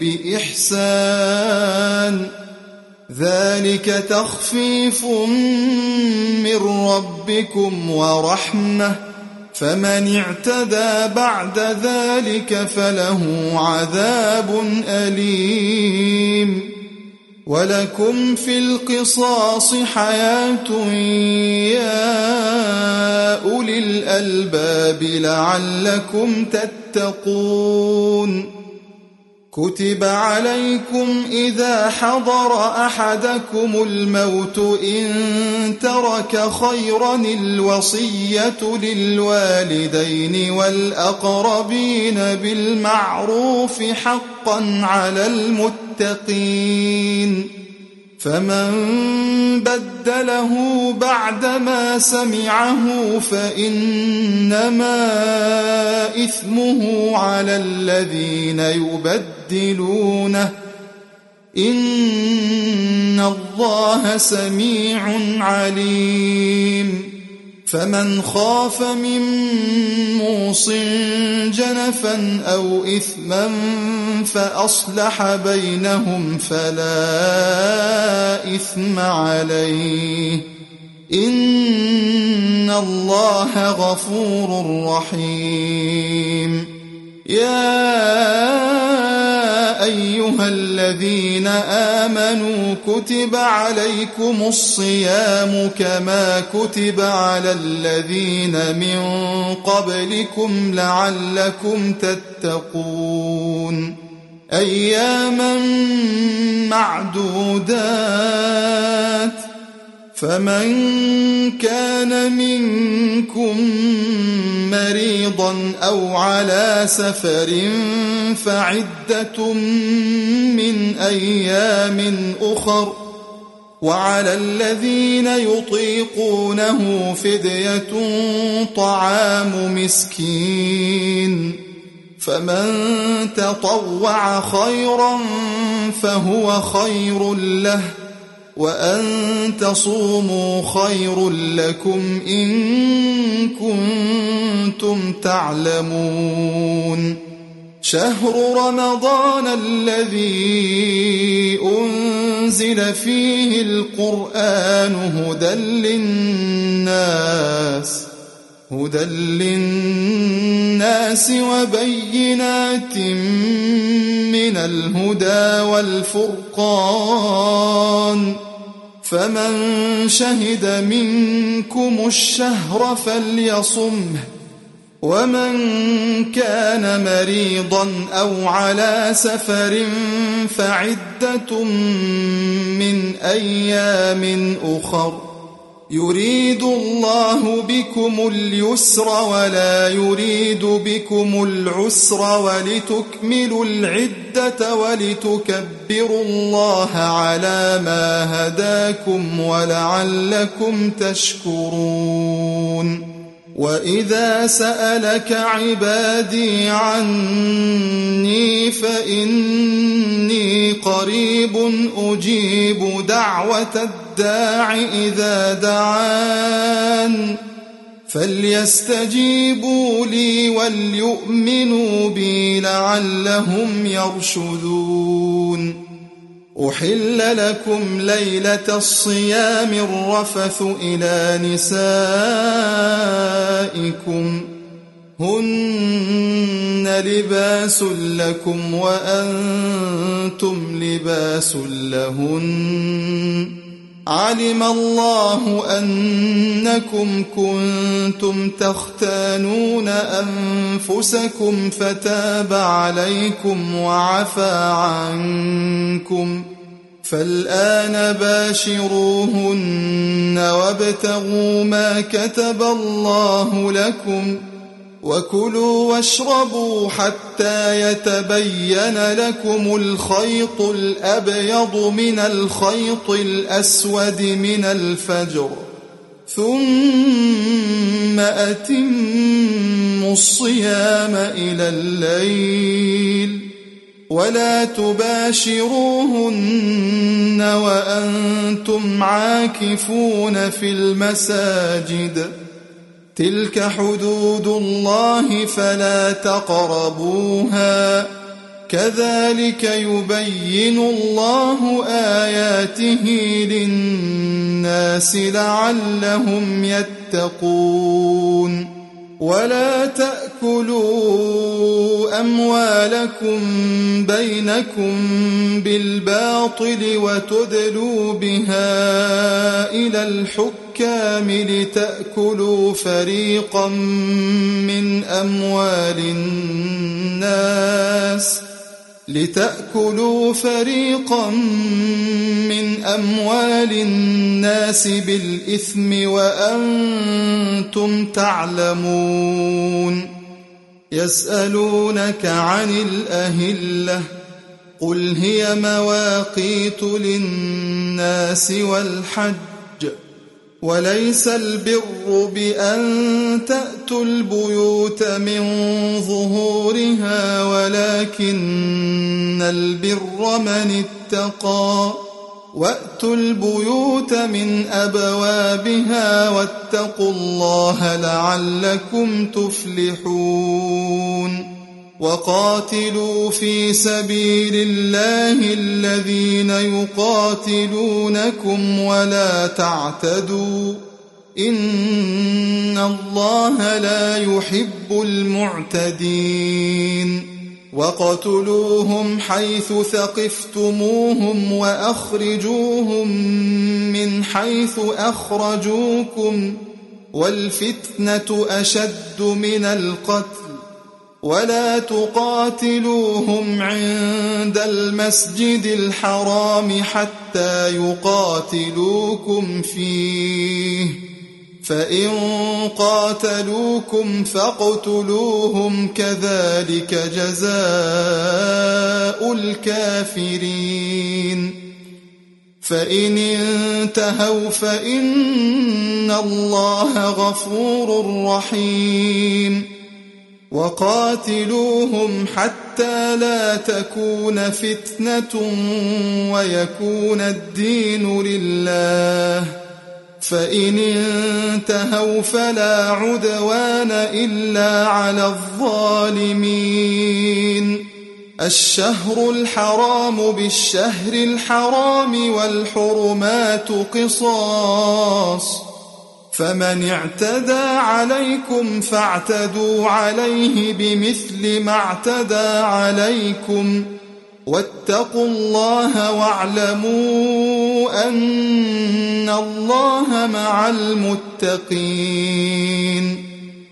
بإحسان ذلك تخفيف من ربكم ورحمة فمن اعتدى بعد ذلك فله عذاب أليم ولكم في القصاص حياة يا أولي الألباب لعلكم تتقون كتب عليكم إذا حضر أحدكم الموت إن ترك خيرا الوصية للوالدين والأقربين بالمعروف حقا على المتقين فمن بدله بعدما سمعه فإنما إثمه على الذين يبدلونه إن الله سميع عليم فمن خاف من موص جنفا أو إثما فأصلح بينهم فلا إثم عليه إن الله غفور رحيم. يا أيها الذين آمنوا كتب عليكم الصيام كما كتب على الذين من قبلكم لعلكم تتقون أياما معدودات فمن كان منكم مريضا أو على سفر فعدة من أيام أخر وعلى الذين يطيقونه فدية طعام مسكين فمن تطوع خيرا فهو خير له وأن تصوموا خير لكم إن كنتم تعلمون. شهر رمضان الذي أنزل فيه القرآن هدى للناس هدى للناس وبينات من الهدى والفرقان فمن شهد منكم الشهر فليصمه ومن كان مريضا أو على سفر فعدة من أيام أخر يريد الله بكم اليسر ولا يريد بكم العسر ولتكملوا العدة ولتكبروا الله على ما هداكم ولعلكم تشكرون. وإذا سألك عبادي عني فإني قريب أجيب دعوة الداع إذا دعان فليستجيبوا لي وليؤمنوا بي لعلهم يرشدون. أحل لكم ليلة الصيام الرفث إلى نسائكم هن لباس لكم وأنتم لباس لهن علم الله أنكم كنتم تختانون أنفسكم فتاب عليكم وعفى عنكم فالآن باشروهن وابتغوا ما كتب الله لكم وكلوا واشربوا حتى يتبين لكم الخيط الأبيض من الخيط الأسود من الفجر ثم أتموا الصيام إلى الليل ولا تباشروهن وأنتم عاكفون في المساجد تلك حدود الله فلا تقربوها كذلك يبين الله آياته للناس لعلهم يتقون. ولا تأكلوا أموالكم بينكم بالباطل وتدلوا بها إلى الحكام لتأكلوا فريقا من أموال الناس لتأكلوا فريقا من أموال الناس بالإثم وأنتم تعلمون. يسألونك عن الأهلة قل هي مواقيت للناس والحج وليس البر بأن تأتوا البيوت من ظهورها ولكن البر من اتقى وأتوا البيوت من أبوابها واتقوا الله لعلكم تفلحون وقاتلوا في سبيل الله الذين يقاتلونكم ولا تعتدوا إن الله لا يحب المعتدين وقتلوهم حيث ثقفتموهم وأخرجوهم من حيث أخرجوكم والفتنة أشد من القتل ولا تقاتلوهم عند المسجد الحرام حتى يقاتلوكم فيه فإن قاتلوكم فاقتلوهم كذلك جزاء الكافرين فإن انتهوا فإن الله غفور رحيم وقاتلوهم حتى لا تكون فتنة ويكون الدين لله فإن انتهوا فلا عدوان إلا على الظالمين الشهر الحرام بالشهر الحرام والحرمات قصاص فمن اعتدى عليكم فاعتدوا عليه بمثل ما اعتدى عليكم واتقوا الله واعلموا أن الله مع المتقين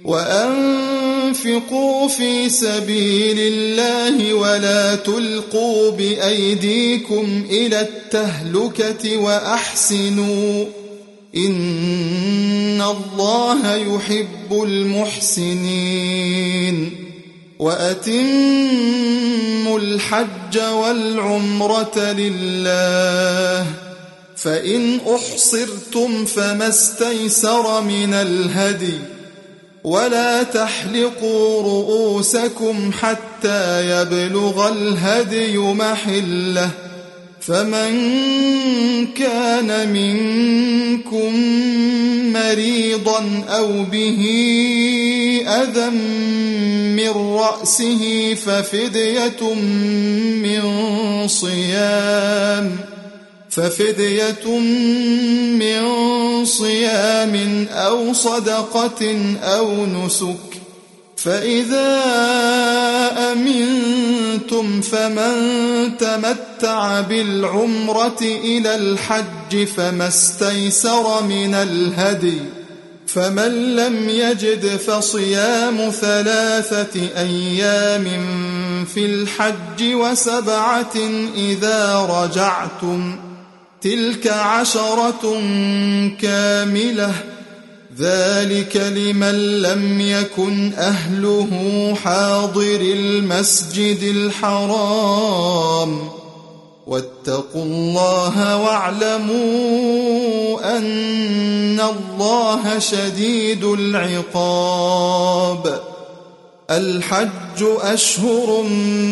وأنفقوا في سبيل الله ولا تلقوا بأيديكم إلى التهلكة وأحسنوا إن الله يحب المحسنين وأتموا الحج والعمرة لله فإن أحصرتم فما استيسر من الهدي ولا تحلقوا رؤوسكم حتى يبلغ الهدي محله فمن كان منكم مريضا أو به أذى من رأسه ففدية من صيام ففدية من صيام أو صدقة أو نسك فإذا أمنتم فمن تمتع بالعمرة إلى الحج فما استيسر من الهدي فمن لم يجد فصيام ثلاثة أيام في الحج وسبعة إذا رجعتم تلك عشرة كاملة ذلك لمن لم يكن أهله حاضر المسجد الحرام واتقوا الله واعلموا أن الله شديد العقاب الحج أشهر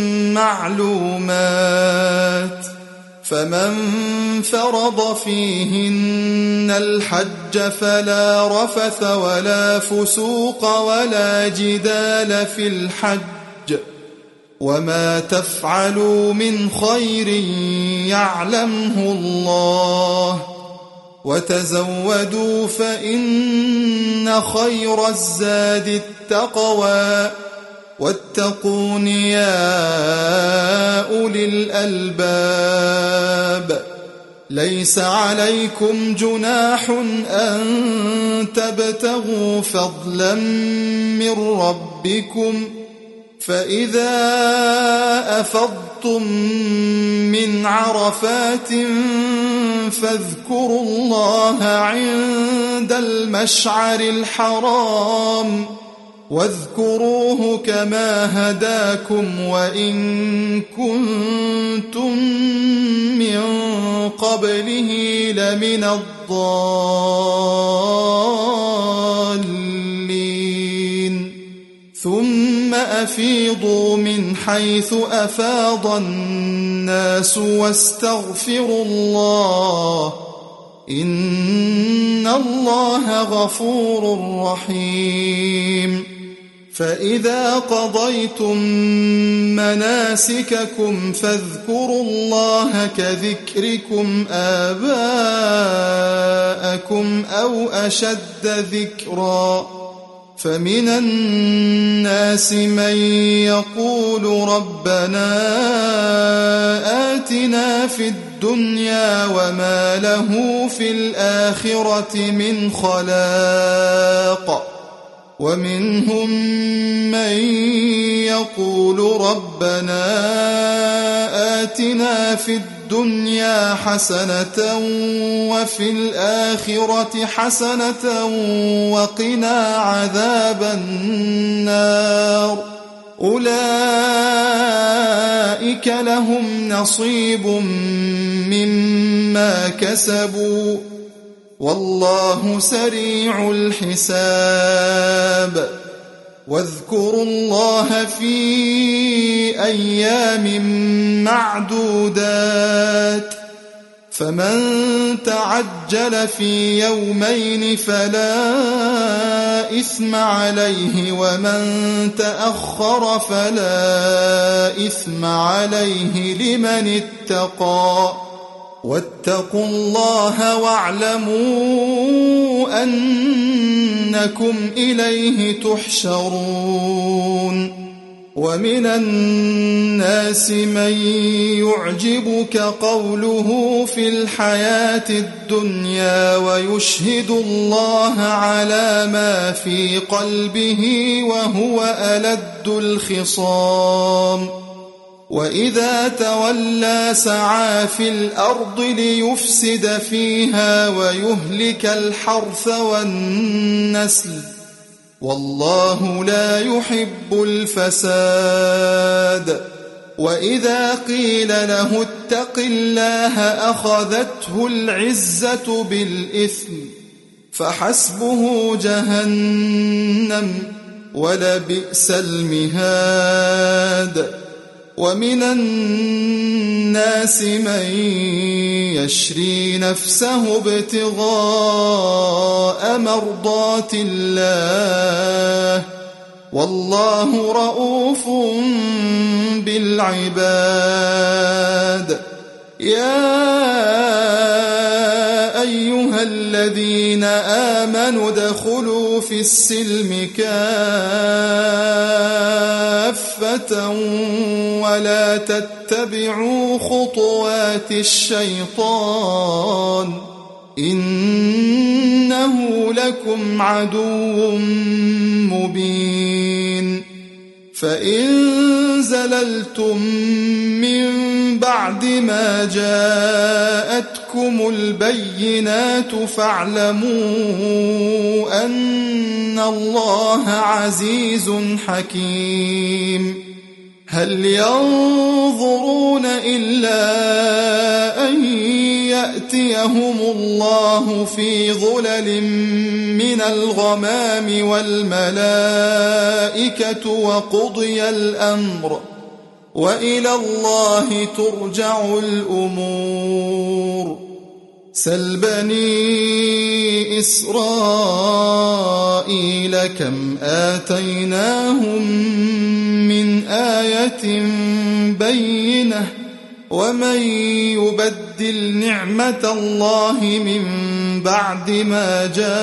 معلومات فمن فرض فيهن الحج فلا رفث ولا فسوق ولا جدال في الحج وما تفعلوا من خير يعلمه الله وتزودوا فإن خير الزاد التقوى واتقون يا أولي الألباب ليس عليكم جناح أن تبتغوا فضلا من ربكم فإذا أفضتم من عرفات فاذكروا الله عند المشعر الحرام واذكروه كما هداكم وإن كنتم من قبله لمن الضالين ثم أفيضوا من حيث أفاض الناس واستغفروا الله إن الله غفور رحيم فإذا قضيتم مناسككم فاذكروا الله كذكركم آباءكم أو أشد ذكرا فمن الناس من يقول ربنا آتنا في الدنيا وما له في الآخرة من خلاق ومنهم من يقول ربنا آتنا في الدنيا حسنة وفي الآخرة حسنة وقنا عذاب النار أولئك لهم نصيب مما كسبوا والله سريع الحساب واذكروا الله في أيام معدودات فمن تعجل في يومين فلا إثم عليه ومن تأخر فلا إثم عليه لمن اتقى واتقوا الله واعلموا أنكم إليه تحشرون ومن الناس من يعجبك قوله في الحياة الدنيا ويشهد الله على ما في قلبه وهو ألد الخصام وإذا تولى سعى في الأرض ليفسد فيها ويهلك الحرث والنسل والله لا يحب الفساد وإذا قيل له اتق الله أخذته العزة بالإثم فحسبه جهنم ولبئس المهاد ومن الناس من يشري نفسه ابتغاء مرضات الله والله رؤوف بالعباد يا أيها الذين آمنوا ادخلوا في السلم كافة ولا تتبعوا خطوات الشيطان إنه لكم عدو مبين فإن زللتم من بعد ما جاءتكم البينات فاعلموا أن الله عزيز حكيم هل ينظرون إلا أن يأتيهم الله في ظلل من الغمام والملائكة وقضي الأمر وإلى الله ترجع الأمور سل بني إسرائيل كم آتيناهم من آية بينة ومن يبدل نعمة الله من بعد ما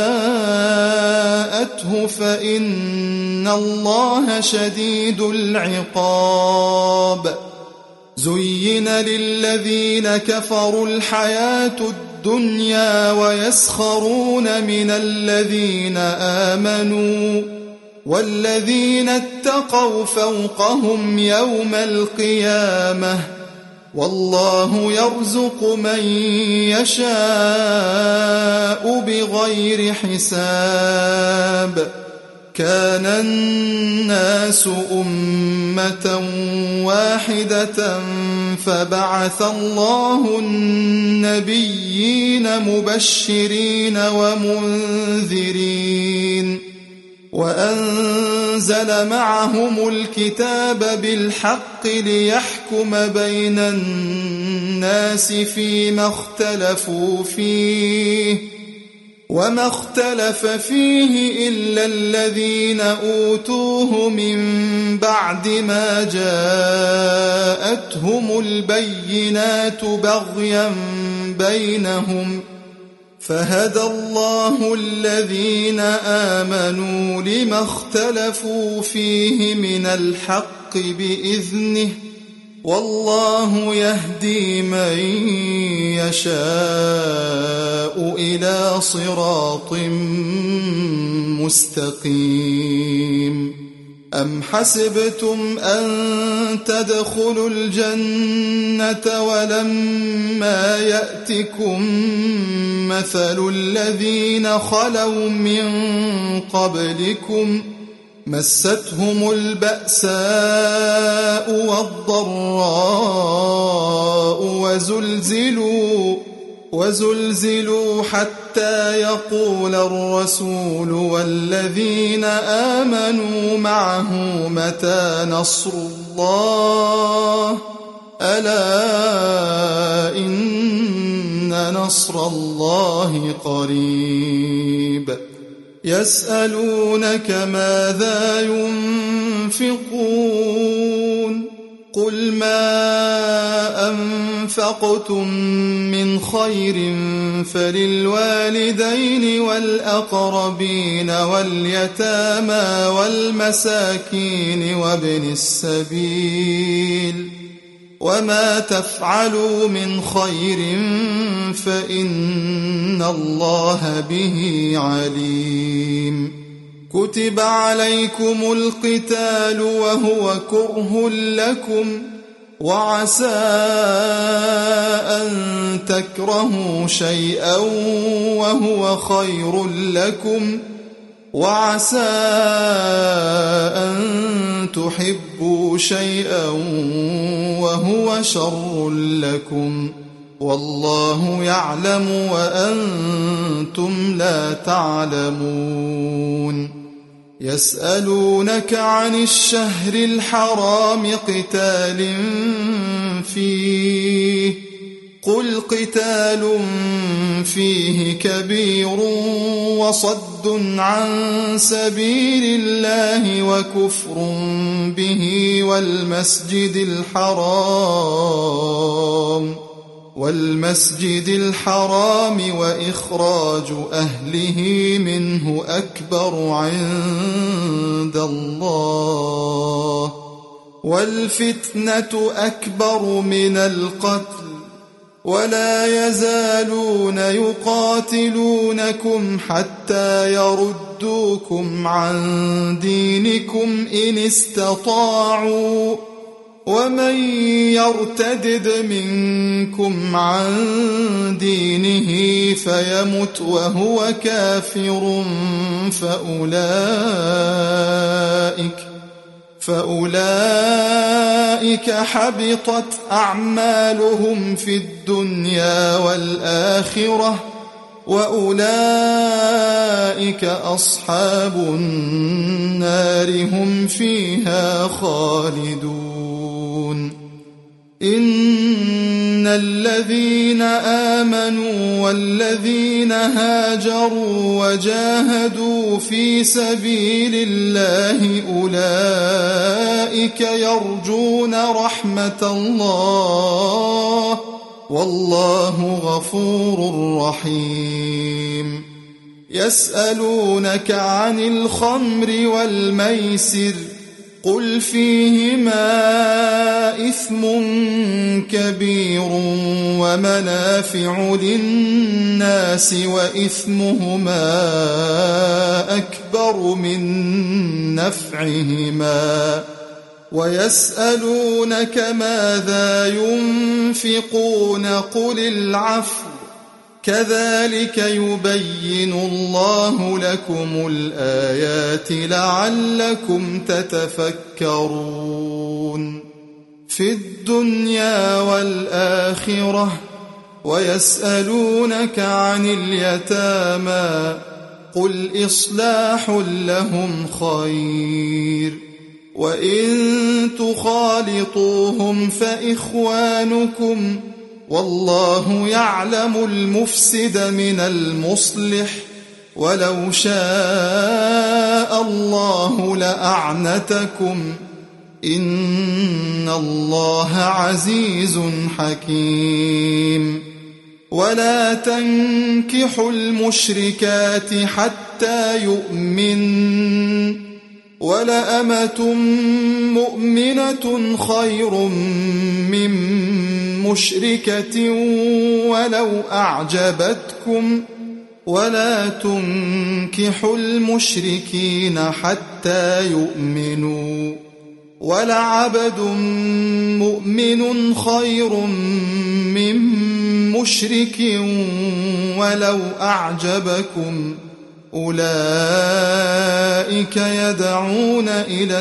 جاءته فإن الله شديد العقاب زين للذين كفروا الحياة الدنيا ويسخرون من الذين آمنوا والذين اتقوا فوقهم يوم القيامة والله يرزق من يشاء بغير حساب كان الناس أمة واحدة فبعث الله النبيين مبشرين ومنذرين وأنزل معهم الكتاب بالحق ليحكم بين الناس فيما اختلفوا فيه وما اختلف فيه إلا الذين أوتوه من بعد ما جاءتهم البينات بغيا بينهم فهدى الله الذين آمنوا لما اختلفوا فيه من الحق بإذنه والله يهدي من يشاء إلى صراط مستقيم أم حسبتم أن تدخلوا الجنة ولما يأتكم مثل الذين خلوا من قبلكم مستهم البأساء والضراء وزلزلوا وزلزلوا حتى يقول الرسول والذين آمنوا معه متى نصر الله ألا إن نصر الله قريب يسألونك ماذا ينفقون قل ما أنفقتم من خير فللوالدين والأقربين واليتامى والمساكين وابن السبيل وما تفعلوا من خير فإن الله به عليم كتب عليكم القتال وهو كره لكم وعسى أن تكرهوا شيئا وهو خير لكم وعسى أن تحبوا شيئا وهو شر لكم والله يعلم وأنتم لا تعلمون يسألونك عن الشهر الحرام قتال فيه قل قتال فيه كبير وصد عن سبيل الله وكفر به والمسجد الحرام والمسجد الحرام وإخراج أهله منه أكبر عند الله والفتنة أكبر من القتل ولا يزالون يقاتلونكم حتى يردوكم عن دينكم إن استطاعوا ومن يرتدد منكم عن دينه فيمت وهو كافر فأولئك فأولئك حبطت أعمالهم في الدنيا والآخرة وأولئك أصحاب النار هم فيها خالدون إن الذين آمنوا والذين هاجروا وجاهدوا في سبيل الله أولئك يرجون رحمة الله والله غفور رحيم يسألونك عن الخمر والميسر قل فيهما إثم كبير ومنافع للناس وإثمهما أكبر من نفعهما ويسألونك ماذا ينفقون قل العفو كذلك يبين الله لكم الآيات لعلكم تتفكرون في الدنيا والآخرة ويسألونك عن اليتامى قل إصلاح لهم خير وإن تخالطوهم فإخوانكم والله يعلم المفسد من المصلح ولو شاء الله لأعنتكم إن الله عزيز حكيم ولا تنكحوا المشركات حتى يؤمن ولأمة مؤمنة خير من مشركة ولو أعجبتكم ولا تنكحوا المشركين حتى يؤمنوا ولعبد مؤمن خير من مشرك ولو أعجبكم أولئك يدعون إلى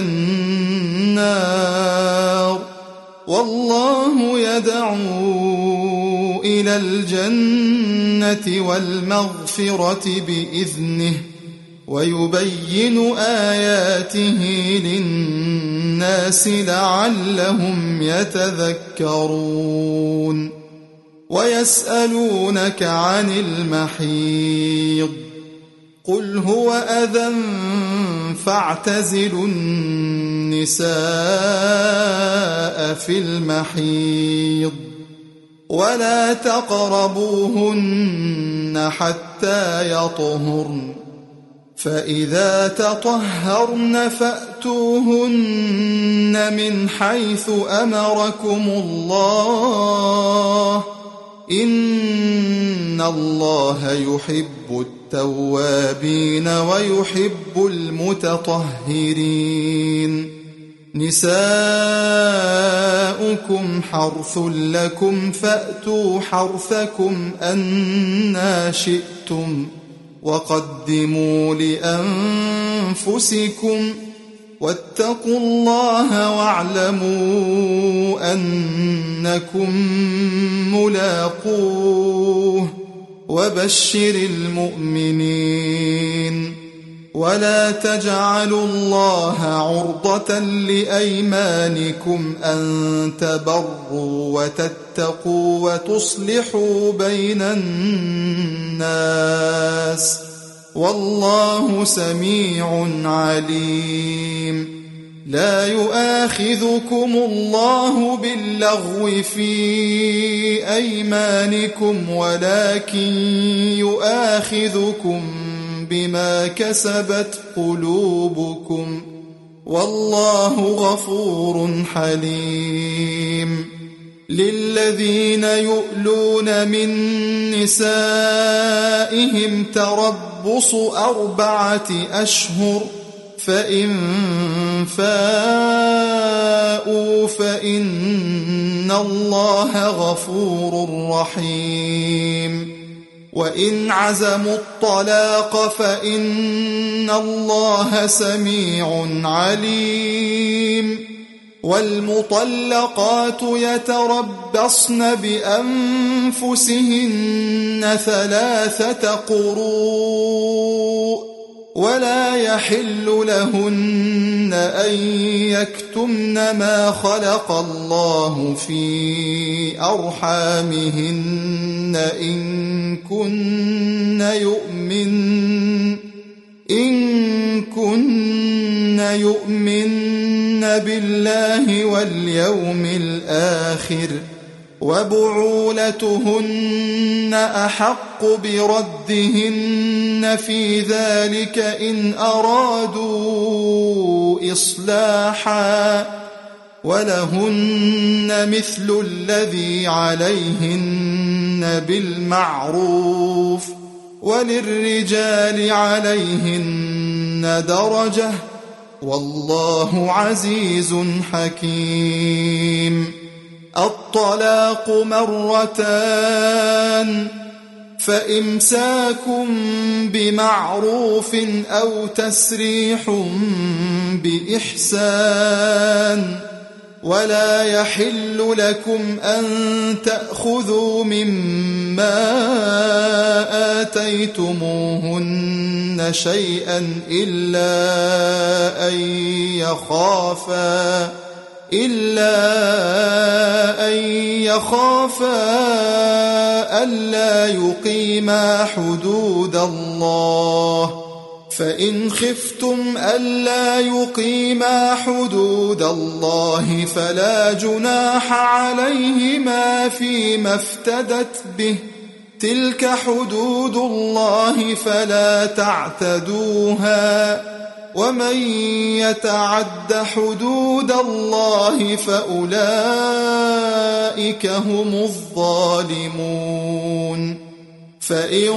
النار والله يدعو إلى الجنة والمغفرة بإذنه ويبين آياته للناس لعلهم يتذكرون ويسألونك عن المحيض قل هو أذى فاعتزلوا النساء في المحيض ولا تقربوهن حتى يطهرن فإذا تطهرن فأتوهن من حيث أمركم الله إن الله يحب التوابين ويحب المتطهرين نساؤكم حرث لكم فأتوا حرثكم أنى شئتم وقدموا لأنفسكم واتقوا الله واعلموا أنكم ملاقوه وبشر المؤمنين ولا تجعلوا الله عرضة لأيمانكم أن تبروا وتتقوا وتصلحوا بين الناس والله سميع عليم لا يؤاخذكم الله باللغو في أيمانكم ولكن يؤاخذكم بما كسبت قلوبكم والله غفور حليم للذين يؤلون من نسائهم تربص أربعة أشهر فإن فاءوا فإن الله غفور رحيم وإن عزموا الطلاق فإن الله سميع عليم والمطلقات يتربصن بأنفسهن ثلاثة قروء ولا يحل لهن أن يكتمن ما خلق الله في أرحامهن إن كن يؤمن إن كن يؤمن بالله واليوم الآخر وبعولتهن أحق بردهن في ذلك إن أرادوا إصلاحا ولهن مثل الذي عليهن بالمعروف وللرجال عليهن درجة والله عزيز حكيم الطلاق مرتان فإمساك بمعروف أو تسريح بإحسان ولا يحل لكم أن تأخذوا مما آتيتموهن شيئا إلا أن يخافا إلا أن يخافا ألا يقيما حدود الله، فإن خفتم ألا يقيما حدود الله فلا جناح عليهما فيما افتدت به، تلك حدود الله فلا تعتدوها، ومن يتعد حدود الله فأولئك هم الظالمون. فإن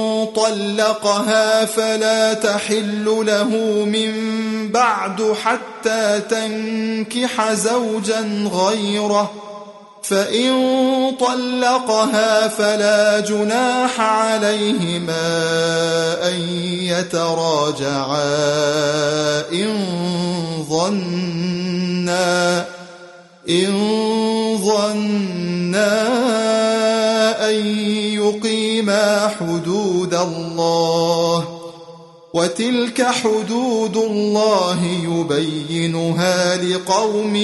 طلقها فلا تحل له من بعد حتى تنكح زوجا غيره، فإن طلقها فلا جناح عليهما أن يتراجعا إن ظنا إن ظنا أن يقيما حدود الله، وتلك حدود الله يبينها لقوم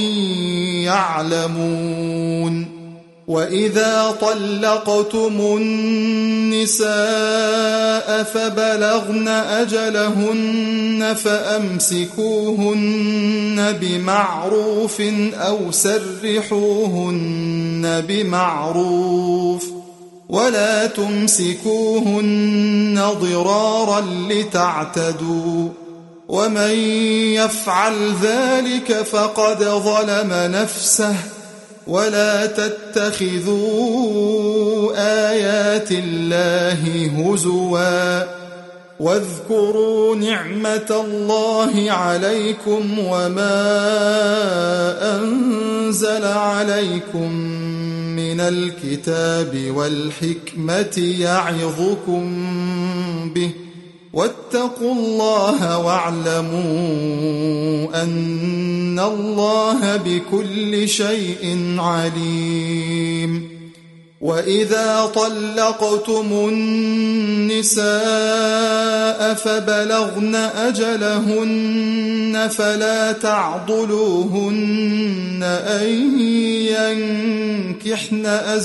يعلمون. وإذا طلقتم النساء فبلغن أجلهن فأمسكوهن بمعروف أو سرحوهن بمعروف، ولا تمسكوهن ضرارا لتعتدوا، ومن يفعل ذلك فقد ظلم نفسه، ولا تتخذوا آيات الله هزوا، واذكروا نعمة الله عليكم وما أنزل عليكم من الكتاب والحكمة يعظكم به، واتقوا الله واعلموا أن الله بكل شيء عليم. وإذا طلقتم النساء فبلغن أجلهن فلا تعضلوهن أن ينكحن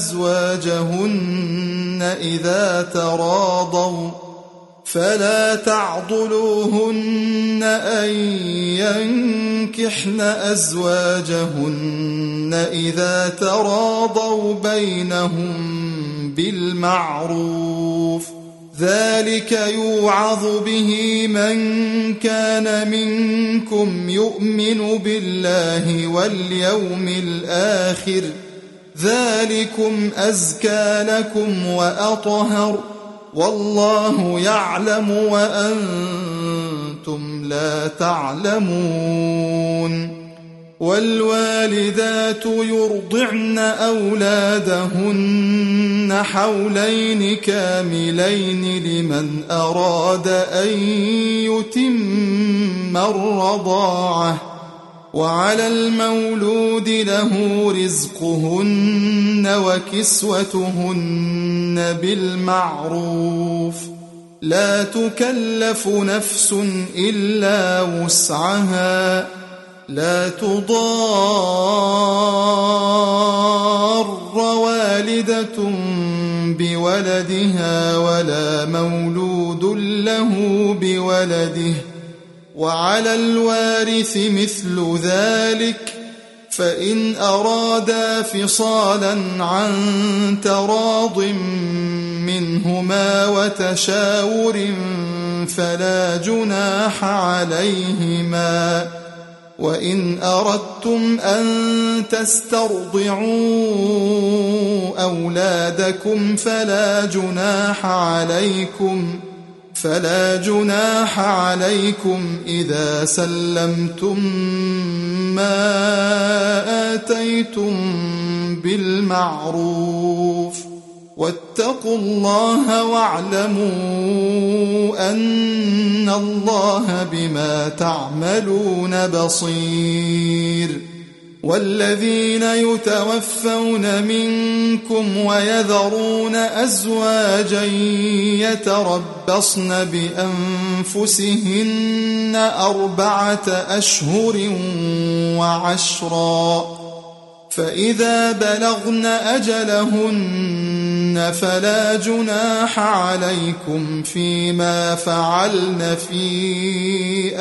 أزواجهن إذا تراضوا فلا تعضلوهن أن ينكحن أزواجهن إذا تراضوا بينهم بالمعروف، ذلك يوعظ به من كان منكم يؤمن بالله واليوم الآخر، ذلكم أزكى لكم وأطهر، والله يعلم وأنتم لا تعلمون. والوالدات يرضعن أولادهن حولين كاملين لمن أراد أن يتم الرضاعة، وعلى المولود له رزقهن وكسوتهن بالمعروف، لا تكلف نفس إلا وسعها، لا تضار والدة بولدها ولا مولود له بولده، وعلى الوارث مثل ذلك، فإن أرادا فصالا عن تراض منهما وتشاور فلا جناح عليهما. وإن أردتم أن تسترضعوا أولادكم فلا جناح عليكم فلا جناح عليكم إذا سلمتم ما آتيتم بالمعروف، واتقوا الله واعلموا أن الله بما تعملون بصير. والذين يتوفون منكم ويذرون أزواجا يتربصن بأنفسهن أربعة أشهر وعشرا فإذا بلغن أجلهن فلا جناح عليكم فيما فعلن في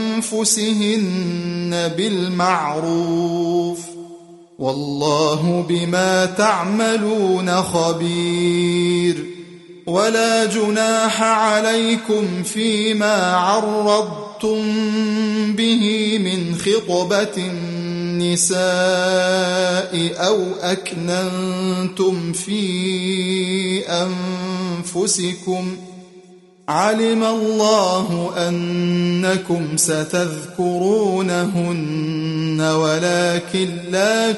أنفسهن بالمعروف والله بما تعملون خبير ولا جناح عليكم فيما عرضتم به من خطبة النساء أو أكننتم في أنفسكم علم الله أنكم ستذكرونهن ولكن لا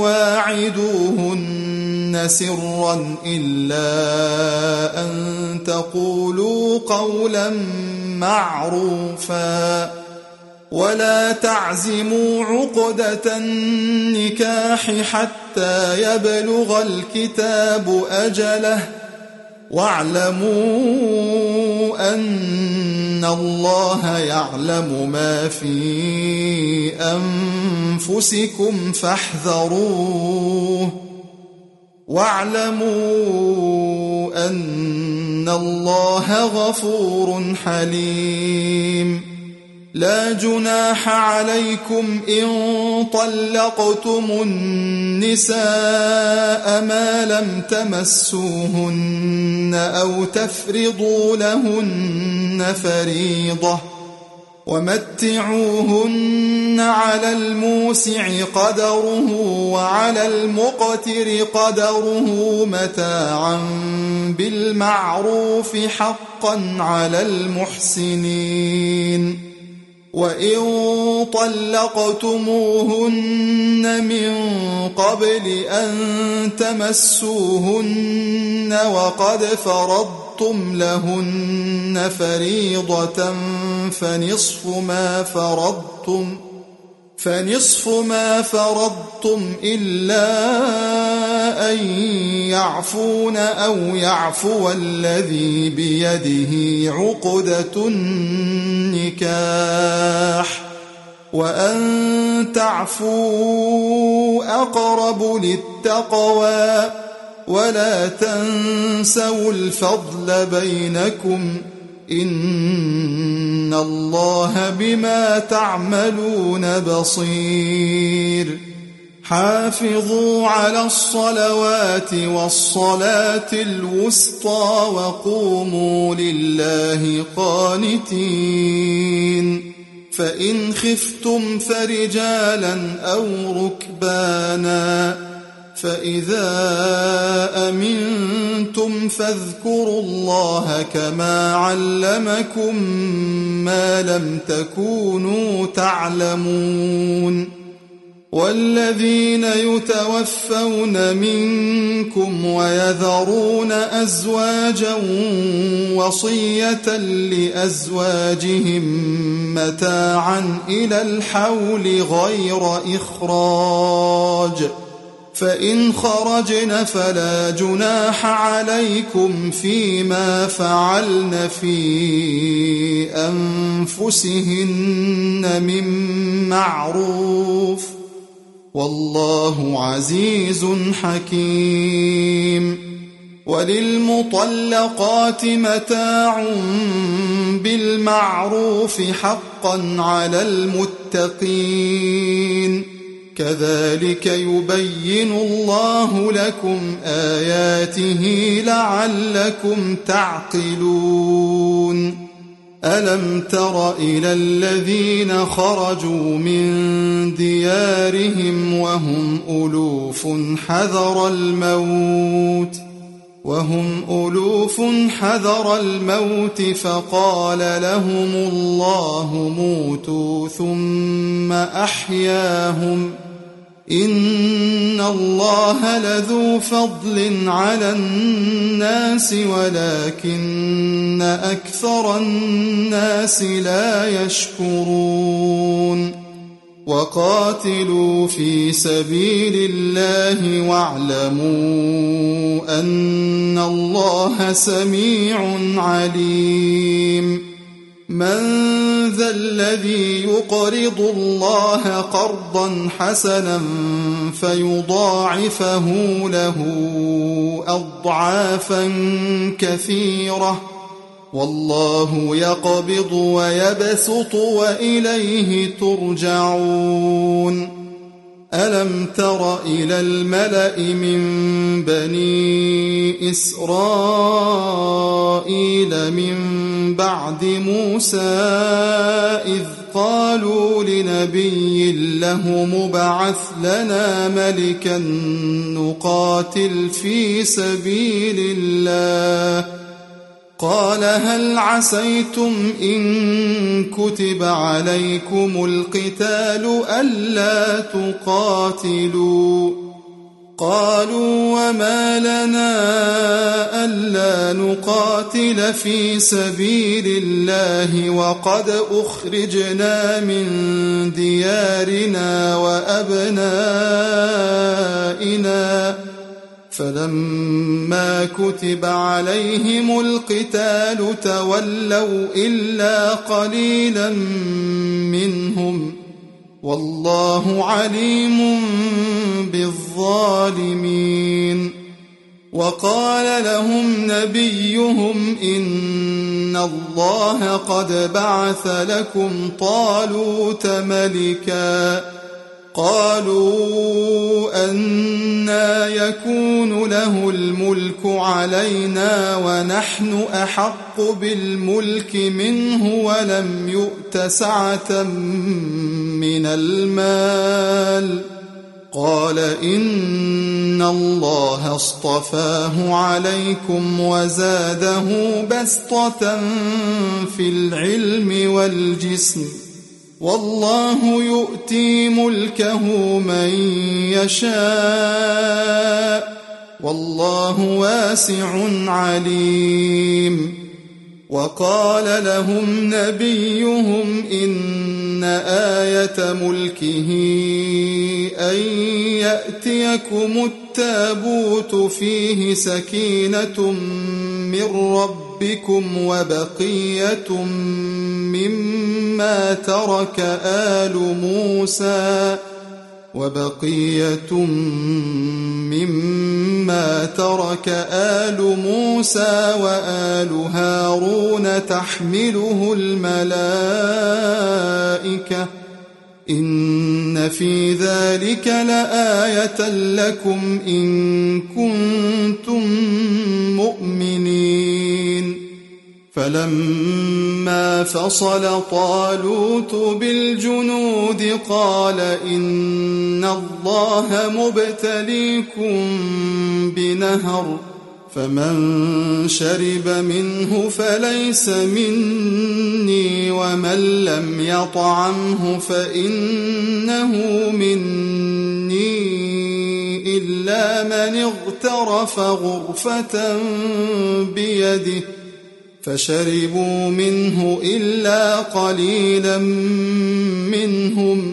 تواعدوهن سرا إلا أن تقولوا قولا معروفا ولا تعزموا عقدة النكاح حتى يبلغ الكتاب أجله واعلموا أن الله يعلم ما في أنفسكم فاحذروه واعلموا أن الله غفور حليم لا جناح عليكم إن طلقتم النساء ما لم تمسوهن أو تفرضوا لهن فريضة ومتعوهن على الموسع قدره وعلى المقتر قدره متاعا بالمعروف حقا على المحسنين وإن طلقتموهن من قبل أن تمسوهن وقد فرضتم لهن فريضة فنصف ما فرضتم فنصف ما فرضتم إلا أن يعفون أو يعفو الذي بيده عقدة النكاح وأن تعفوا أقرب للتقوى ولا تنسوا الفضل بينكم إن الله بما تعملون بصير حافظوا على الصلوات والصلاة الوسطى وقوموا لله قانتين فإن خفتم فرجالا أو ركبانا فإذا أمنتم فاذكروا الله كما علمكم ما لم تكونوا تعلمون والذين يتوفون منكم ويذرون أزواجا وصية لأزواجهم متاعا إلى الحول غير إخراج فإن خرجن فلا جناح عليكم فيما فعلن في أنفسهن من معروف والله عزيز حكيم وللمطلقات متاع بالمعروف حقا على المتقين كذلك يبين الله لكم آياته لعلكم تعقلون ألم تر إلى الذين خرجوا من ديارهم وهم ألوف حذر الموت وهم ألوف حذر الموت فقال لهم الله موتوا ثم أحياهم إن الله لذو فضل على الناس ولكن أكثر الناس لا يشكرون وقاتلوا في سبيل الله واعلموا أن الله سميع عليم من ذا الذي يقرض الله قرضا حسنا فيضاعفه له أضعافا كثيرة والله يقبض ويبسط وإليه ترجعون ألم تر إلى الملأ من بني إسرائيل من بعد موسى إذ قالوا لنبي له مبعث لنا ملكا نقاتل في سبيل الله قال هل عسيتم إن كتب عليكم القتال ألا تقاتلوا قالوا وما لنا ألا نقاتل في سبيل الله وقد أخرجنا من ديارنا وأبنائنا فلما كتب عليهم القتال تولوا إلا قليلا منهم والله عليم بالظالمين وقال لهم نبيهم إن الله قد بعث لكم طالوت ملكا قالوا أنى يكون له الملك علينا ونحن أحق بالملك منه ولم يؤت سعة من المال قال إن الله اصطفاه عليكم وزاده بسطة في العلم والجسم والله يؤتي ملكه من يشاء والله واسع عليم وقال لهم نبيهم إن آية ملكه أن يأتيكم التابوت فيه سكينة من ربكم وبقية مما ترك آل موسى وبقية مما ترك آل موسى وآل هارون تحمله الملائكة إن في ذلك لآية لكم إن كنتم مؤمنين فلما فصل طالوت بالجنود قال إن الله مبتليكم بنهر فمن شرب منه فليس مني ومن لم يطعمه فإنه مني إلا من اغترف غرفة بيده فشربوا منه إلا قليلا منهم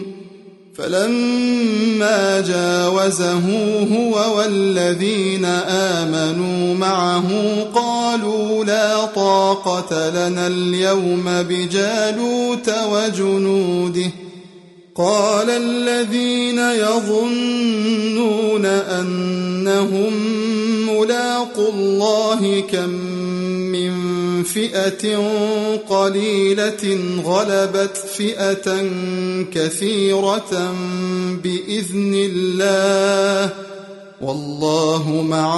فلما جاوزه هو والذين آمنوا معه قالوا لا طاقة لنا اليوم بجالوت وجنوده قال الذين يظنون أنهم ملاقو الله كم من فئة قليلة غلبت فئة كثيرة بإذن الله والله مع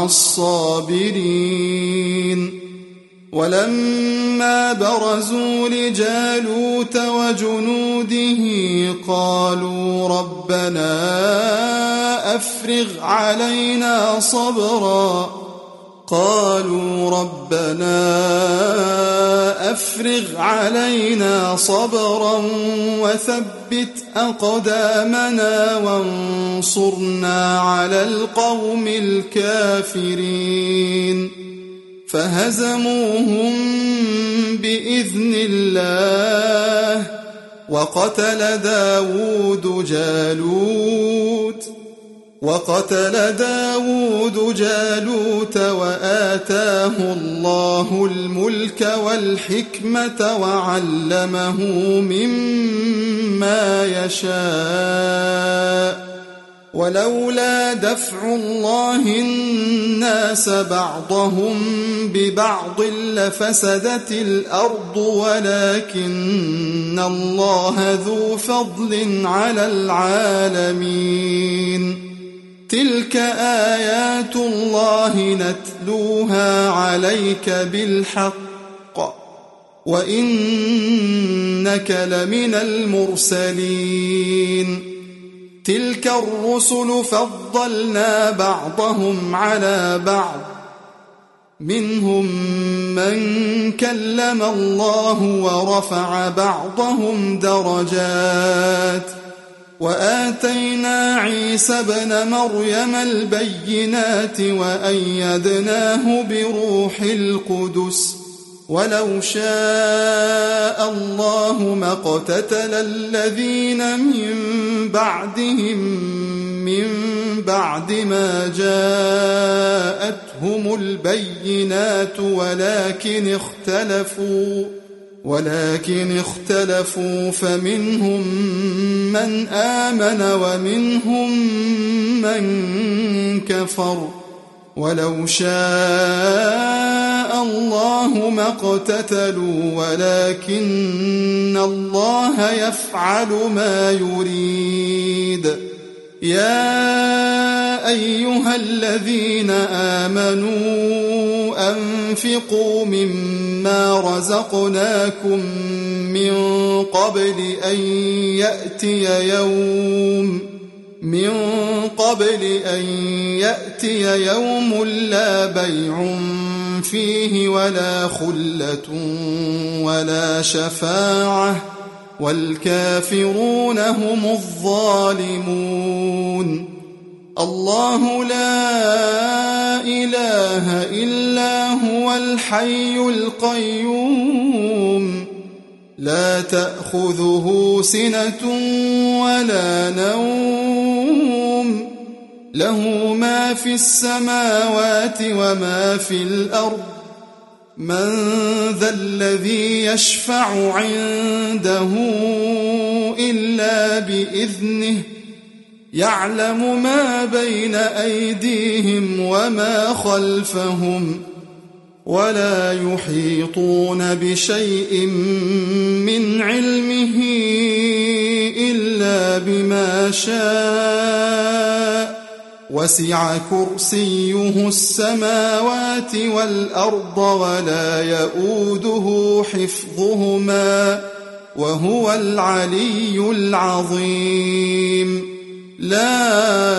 الصابرين ولما برزوا لجالوت وجنوده قالوا ربنا أفرغ علينا صبرا قالوا ربنا أفرغ علينا صبرا وثبت أقدامنا وانصرنا على القوم الكافرين فهزموهم بإذن الله وقتل داود جالوت وقتل داود جالوت وآتاه الله الملك والحكمة وعلمه مما يشاء ولولا دفع الله الناس بعضهم ببعض لفسدت الأرض ولكن الله ذو فضل على العالمين تلك آيات الله نتلوها عليك بالحق وإنك لمن المرسلين تلك الرسل فضلنا بعضهم على بعض منهم من كلم الله ورفع بعضهم درجات وآتينا عيسى ابن مريم البينات وأيدناه بروح القدس ولو شاء الله ما اقتتل الذين من بعدهم من بعد ما جاءتهم البينات ولكن اختلفوا ولكن اختلفوا فمنهم من آمن ومنهم من كفر ولو شاء الله ما اقتتلوا ولكن الله يفعل ما يريد يا أيها الذين آمنوا أنفقوا مما رزقناكم من قبل أن يأتي يوم من قبل أن يأتي يوم لا بيع فيه ولا خلة ولا شفاعة والكافرون هم الظالمون الله لا إله إلا هو الحي القيوم لا تأخذه سنة ولا نوم له ما في السماوات وما في الأرض من ذا الذي يشفع عنده إلا بإذنه يعلم ما بين أيديهم وما خلفهم ولا يحيطون بشيء من علمه إلا بما شاء وسع كرسيه السماوات والأرض ولا يؤوده حفظهما وهو العلي العظيم لا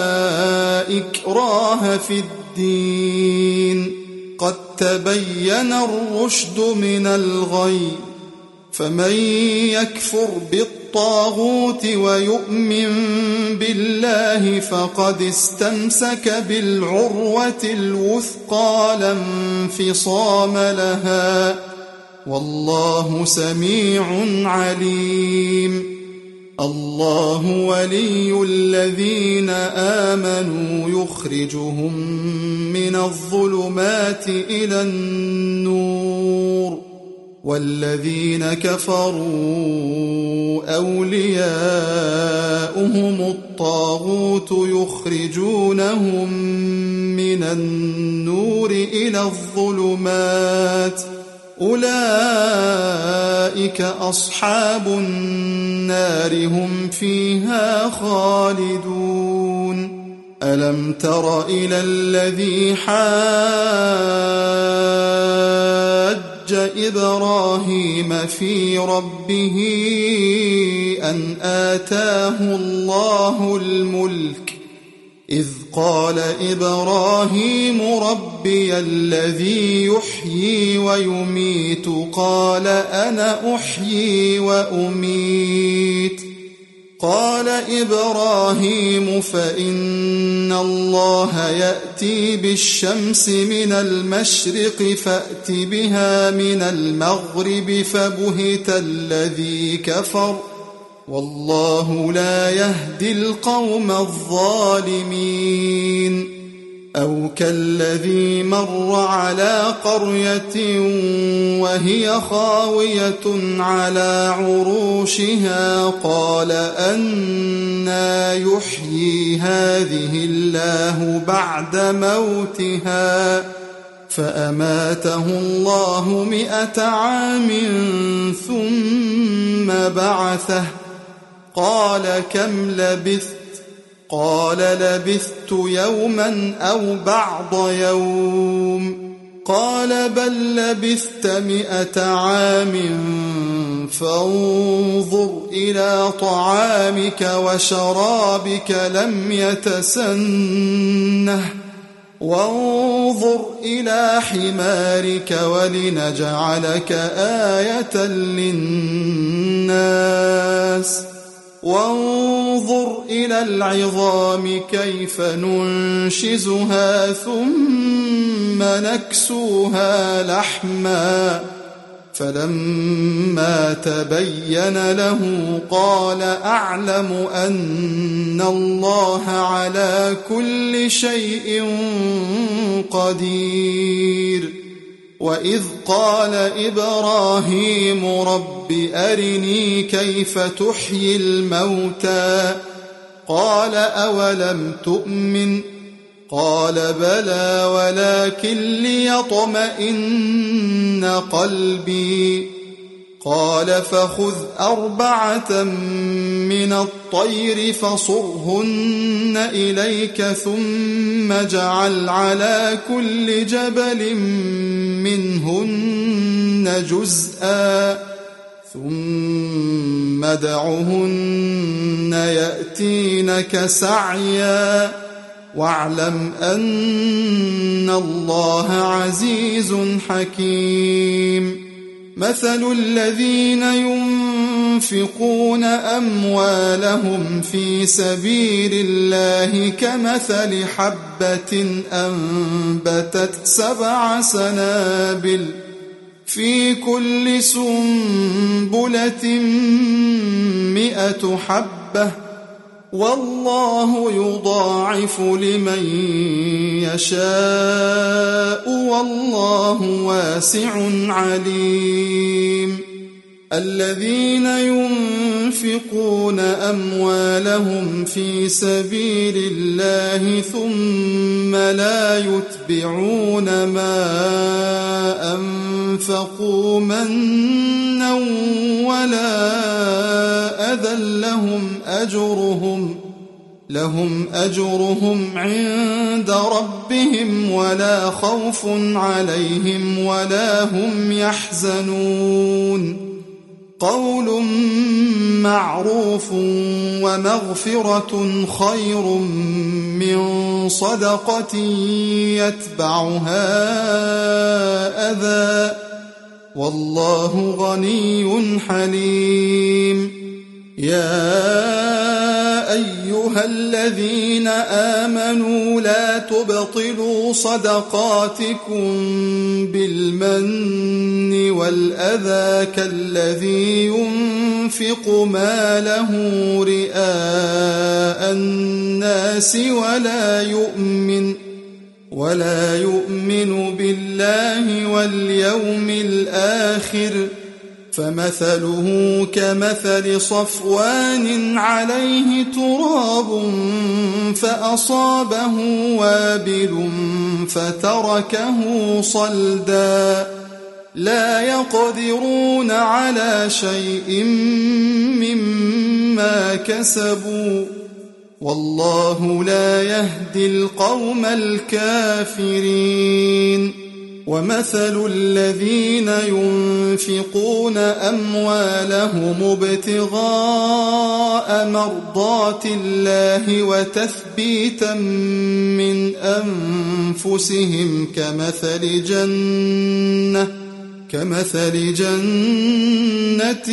إكراه في الدين قد تبين الرشد من الغي فمن يكفر بالطاغوت ويؤمن بالله فقد استمسك بالعروة الوثقى لا انفصام لها والله سميع عليم الله ولي الذين آمنوا يخرجهم من الظلمات إلى النور والذين كفروا أولياؤهم الطاغوت يخرجونهم من النور إلى الظلمات أولئك أصحاب النار هم فيها خالدون ألم تر إلى الذي حاج إبراهيم في ربه أن آتاه الله الملك إذ قال إبراهيم ربي الذي يحيي ويميت قال أنا أحيي وأميت قال إبراهيم فإن الله يأتي بالشمس من المشرق فأت بها من المغرب فبهت الذي كفر والله لا يهدي القوم الظالمين. أو كالذي مر على قرية وهي خاوية على عروشها قال أنى يحيي هذه الله بعد موتها فأماته الله مئة عام ثم بعثه قال كم لبثت قال لبثت يوما أو بعض يوم قال بل لبثت مئة عام فانظر إلى طعامك وشرابك لم يتسنه وانظر إلى حمارك ولنجعلك آية للناس وانظر إلى العظام كيف ننشزها ثم نكسوها لحما فلما تبين له قال أعلم أن الله على كل شيء قدير. وإذ قال إبراهيم رب أرني كيف تحيي الموتى قال أولم تؤمن قال بلى ولكن ليطمئن قلبي قال فخذ أربعة من الطير فصرهن إليك ثم اجعل على كل جبل منهن جزءا ثم ادعهن يأتينك سعيا واعلم أن الله عزيز حكيم. مثل الذين ينفقون أموالهم في سبيل الله كمثل حبة أنبتت سبع سنابل في كل سنبلة مئة حبة والله يضاعف لمن يشاء والله واسع عليم. الذين ينفقون أموالهم في سبيل الله ثم لا يتبعون ما أنفقوا منا ولا أذى لهم أجرهم لهم أجرهم عند ربهم ولا خوف عليهم ولا هم يحزنون. قول معروف ومغفرة خير من صدقة يتبعها أذى والله غني حليم. يا أيها الذين آمنوا لا تبطلوا صدقاتكم بالمن والأذى كالذي ينفق ماله رئاء الناس ولا يؤمن ولا يؤمن بالله واليوم الآخر فمثله كمثل صفوان عليه تراب فأصابه وابل فتركه صلدا لا يقدرون على شيء مما كسبوا والله لا يهدي القوم الكافرين. ومثل الذين ينفقون أموالهم ابتغاء مرضات الله وتثبيتا من أنفسهم كمثل جنة كمثل جنة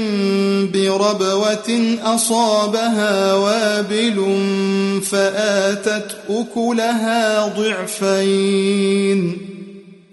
بربوة أصابها وابل فآتت أكلها ضعفين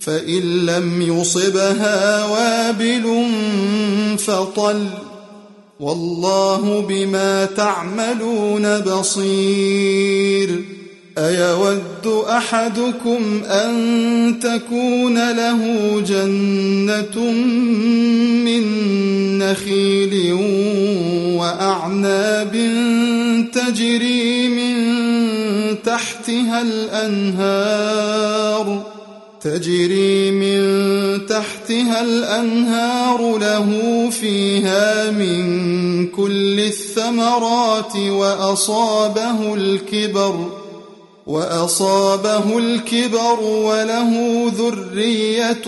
فإن لم يصبها وابل فطل والله بما تعملون بصير. أيود أحدكم أن تكون له جنة من نخيل وأعناب تجري من تحتها الأنهار تجري من تحتها الأنهار له فيها من كل الثمرات وأصابه الكبر وأصابه الكبر وله ذرية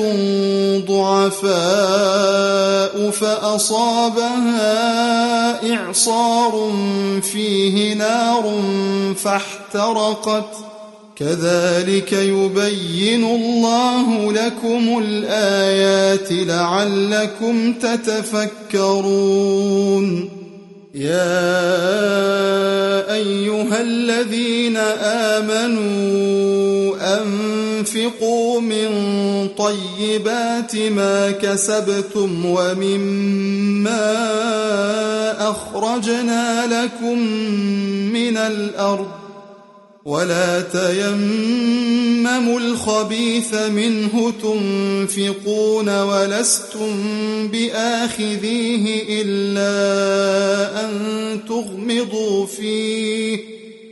ضعفاء فأصابها إعصار فيه نار فاحترقت كذلك يبين الله لكم الآيات لعلكم تتفكرون. يا أيها الذين آمنوا أنفقوا من طيبات ما كسبتم ومما أخرجنا لكم من الأرض ولا تيمموا الخبيث منه تنفقون ولستم بآخذيه إلا أن تغمضوا فيه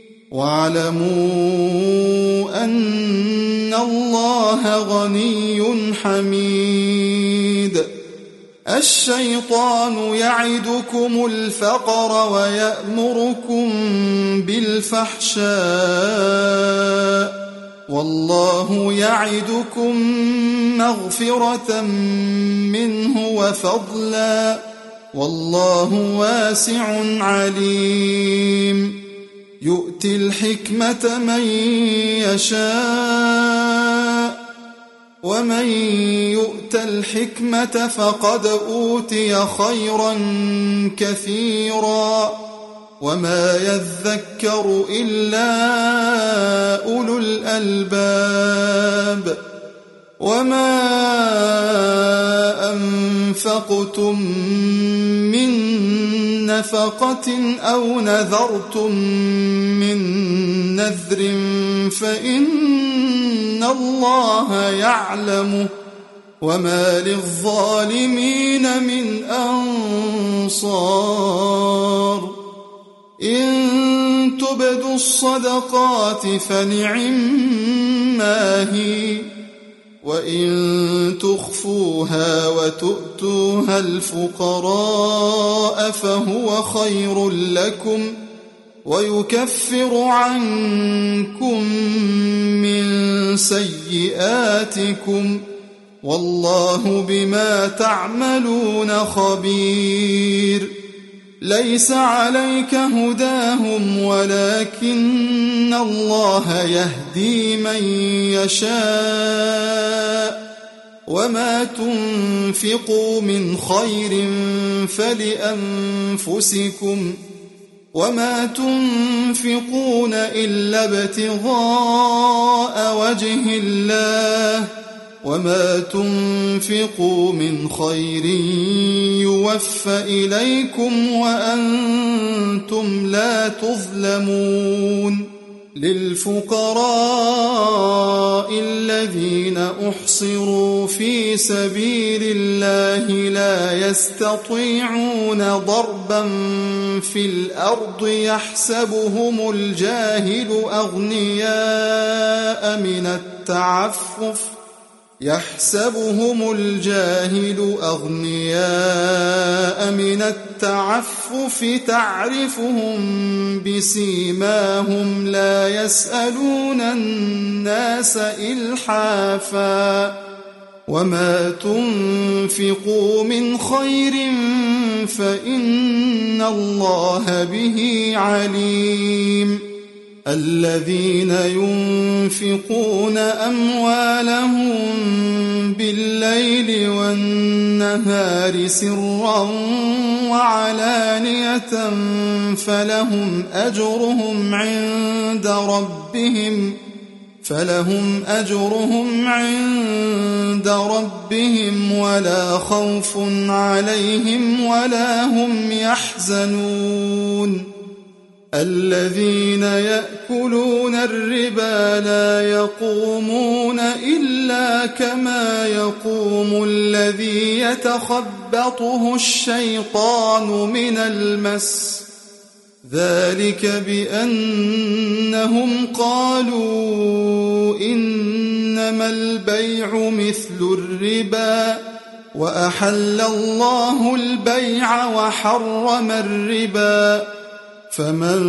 واعلموا أن الله غني حميد. الشيطان يعدكم الفقر ويأمركم بالفحشاء والله يعدكم مغفرة منه وفضلا والله واسع عليم. يؤتي الحكمة من يشاء ومن يؤت الحكمة فقد أوتي خيرا كثيرا وما يذكر إلا أولو الألباب. وما أنفقتم من نفقة أو نذرتم من نذر فإن الله يعلمه وما للظالمين من أنصار. إن تبدوا الصدقات فنعما هي وإن تخفوها وتؤتوها الفقراء فهو خير لكم ويكفر عنكم من سيئاتكم والله بما تعملون خبير. ليس عليك هداهم ولكن الله يهدي من يشاء وما تنفقوا من خير فلأنفسكم وما تنفقون إلا ابتغاء وجه الله وما تنفقوا من خير يوفى إليكم وأنتم لا تظلمون. للفقراء الذين أحصروا في سبيل الله لا يستطيعون ضربا في الأرض يحسبهم الجاهل أغنياء من التعفف يحسبهم الجاهل أغنياء من التعفف تعرفهم بسيماهم لا يسألون الناس إلحافا وما تنفقوا من خير فإن الله به عليم. الذين ينفقون أموالهم بالليل والنهار سرا وعلانية فلهم أجرهم عند ربهم فلهم أجرهم عند ربهم ولا خوف عليهم ولا هم يحزنون الذين يأكلون الربا لا يقومون إلا كما يقوم الذي يتخبطه الشيطان من المس ذلك بأنهم قالوا إنما البيع مثل الربا وأحل الله البيع وحرم الربا فمن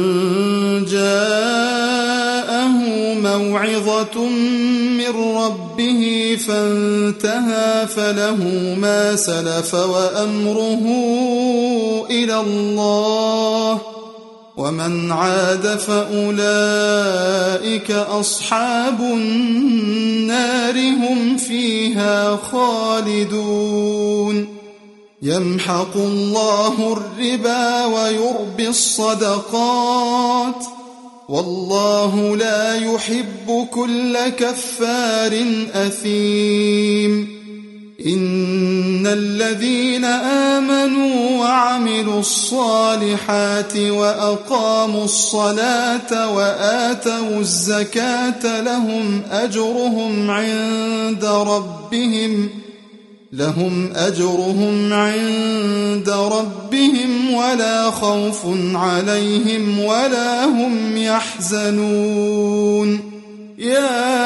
جاءه موعظة من ربه فانتهى فله ما سلف وأمره إلى الله ومن عاد فأولئك أصحاب النار هم فيها خالدون يمحق الله الربا ويربي الصدقات والله لا يحب كل كفار أثيم إن الذين آمنوا وعملوا الصالحات وأقاموا الصلاة وآتوا الزكاة لهم أجرهم عند ربهم لهم أجرهم عند ربهم ولا خوف عليهم ولا هم يحزنون يا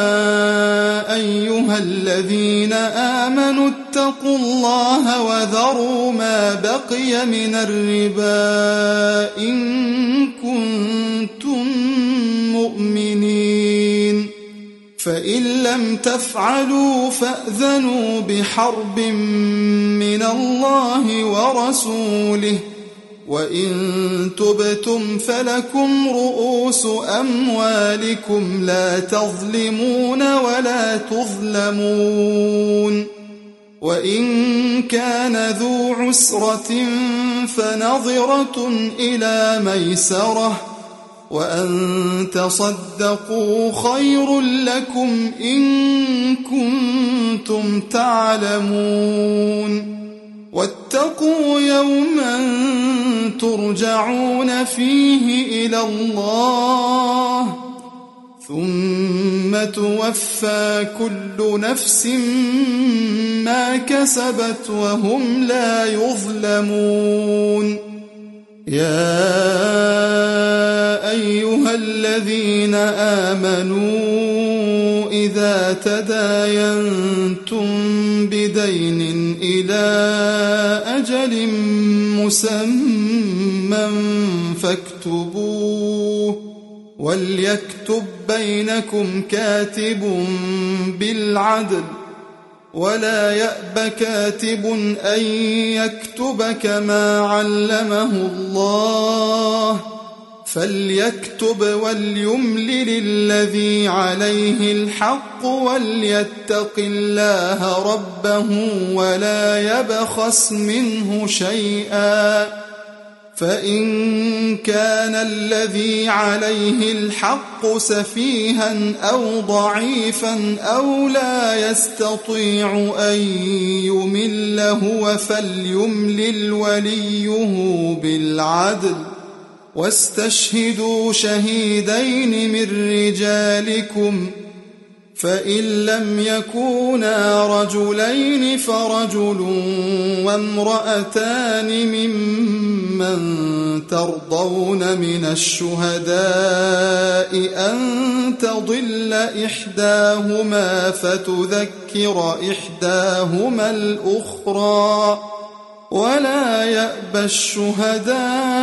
أيها الذين آمنوا اتقوا الله وذروا ما بقي من الربا إن كنتم مؤمنين فإن لم تفعلوا فأذنوا بحرب من الله ورسوله وإن تبتم فلكم رؤوس أموالكم لا تظلمون ولا تظلمون وإن كان ذو عسرة فنظرة إلى ميسرة وأن تصدقوا خير لكم إن كنتم تعلمون واتقوا يوما ترجعون فيه إلى الله ثم توفى كل نفس ما كسبت وهم لا يظلمون يا أيها الذين آمنوا إذا تداينتم بدين إلى أجل مسمى فاكتبوه وليكتب بينكم كاتب بالعدل ولا يأب كاتب أن يكتب كما علمه الله فليكتب وليملل الذي عليه الحق وليتق الله ربه ولا يبخس منه شيئا فإن كان الذي عليه الحق سفيها أو ضعيفا أو لا يستطيع أن يمل هو فليملل وليه بالعدل واستشهدوا شهيدين من رجالكم فإن لم يكونا رجلين فرجل وامرأتان ممن ترضون من الشهداء أن تضل إحداهما فتذكر إحداهما الأخرى ولا يأبى الشهداء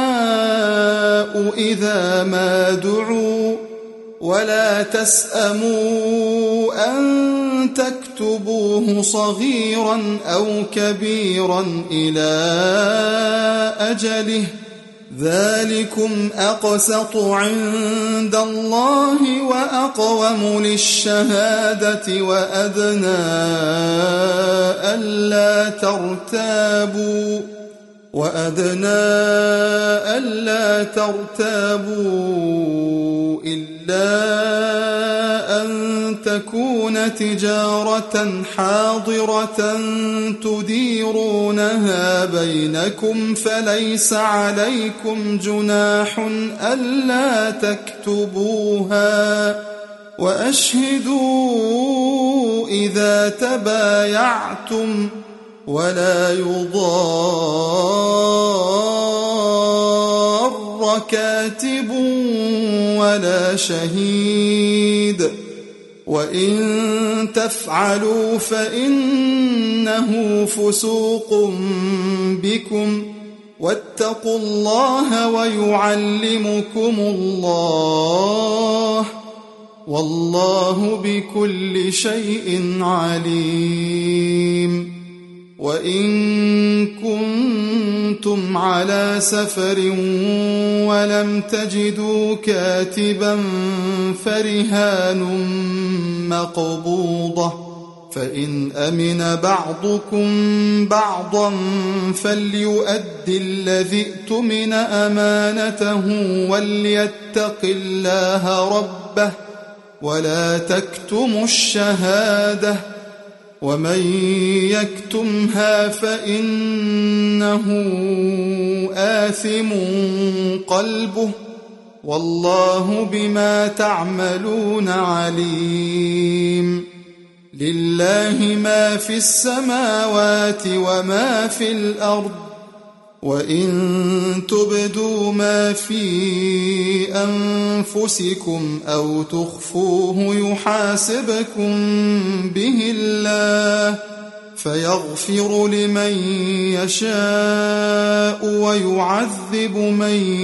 إذا ما دعوا ولا تسأموا أن تكتبوه صغيرا أو كبيرا إلى أجله ذلكم أقسط عند الله وأقوم للشهادة وأدنى ألا ترتابوا وأدنى ألا ترتابوا إلا أن تجارة حاضرة تديرونها بينكم فليس عليكم جناح ألا تكتبوها وأشهدوا إذا تبايعتم ولا يضار كاتب ولا شهيد وإن تفعلوا فإنه فسوق بكم واتقوا الله ويعلمكم الله والله بكل شيء عليم وإن كنتم على سفر ولم تجدوا كاتبا فرهان مقبوضة فإن أمن بعضكم بعضا فليؤد الذي اؤتمن أمانته وليتق الله ربه ولا تكتموا الشهادة ومن يكتمها فإنه آثم قلبه والله بما تعملون عليم لله ما في السماوات وما في الأرض وإن تبدوا ما في أنفسكم أو تخفوه يحاسبكم به الله فيغفر لمن يشاء ويعذب من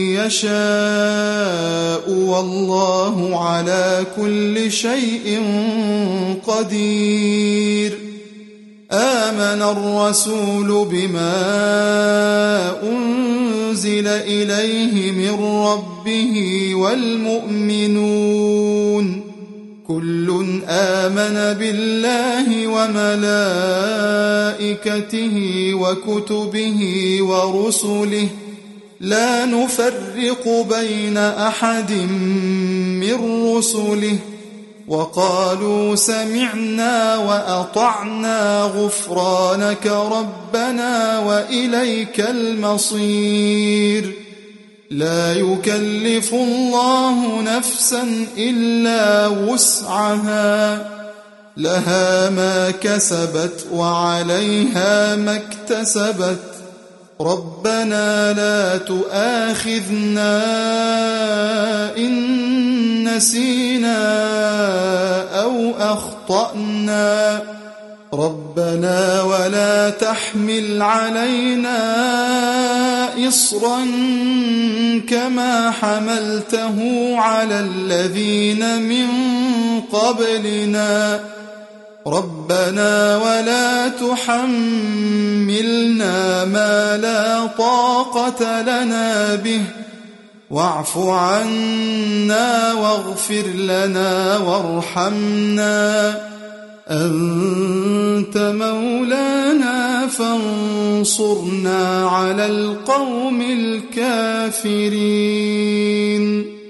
يشاء والله على كل شيء قدير آمن الرسول بما أنزل إليه من ربه والمؤمنون كل آمن بالله وملائكته وكتبه ورسله لا نفرق بين أحد من رسله وقالوا سمعنا وأطعنا غفرانك ربنا وإليك المصير لا يكلف الله نفسا إلا وسعها لها ما كسبت وعليها ما اكتسبت ربنا لا تؤاخذنا إن نسينا أو أخطأنا ربنا ولا تحمل علينا إصرا كما حملته على الذين من قبلنا ربنا ولا تحملنا ما لا طاقة لنا به واعف عنا واغفر لنا وارحمنا أنت مولانا فانصرنا على القوم الكافرين.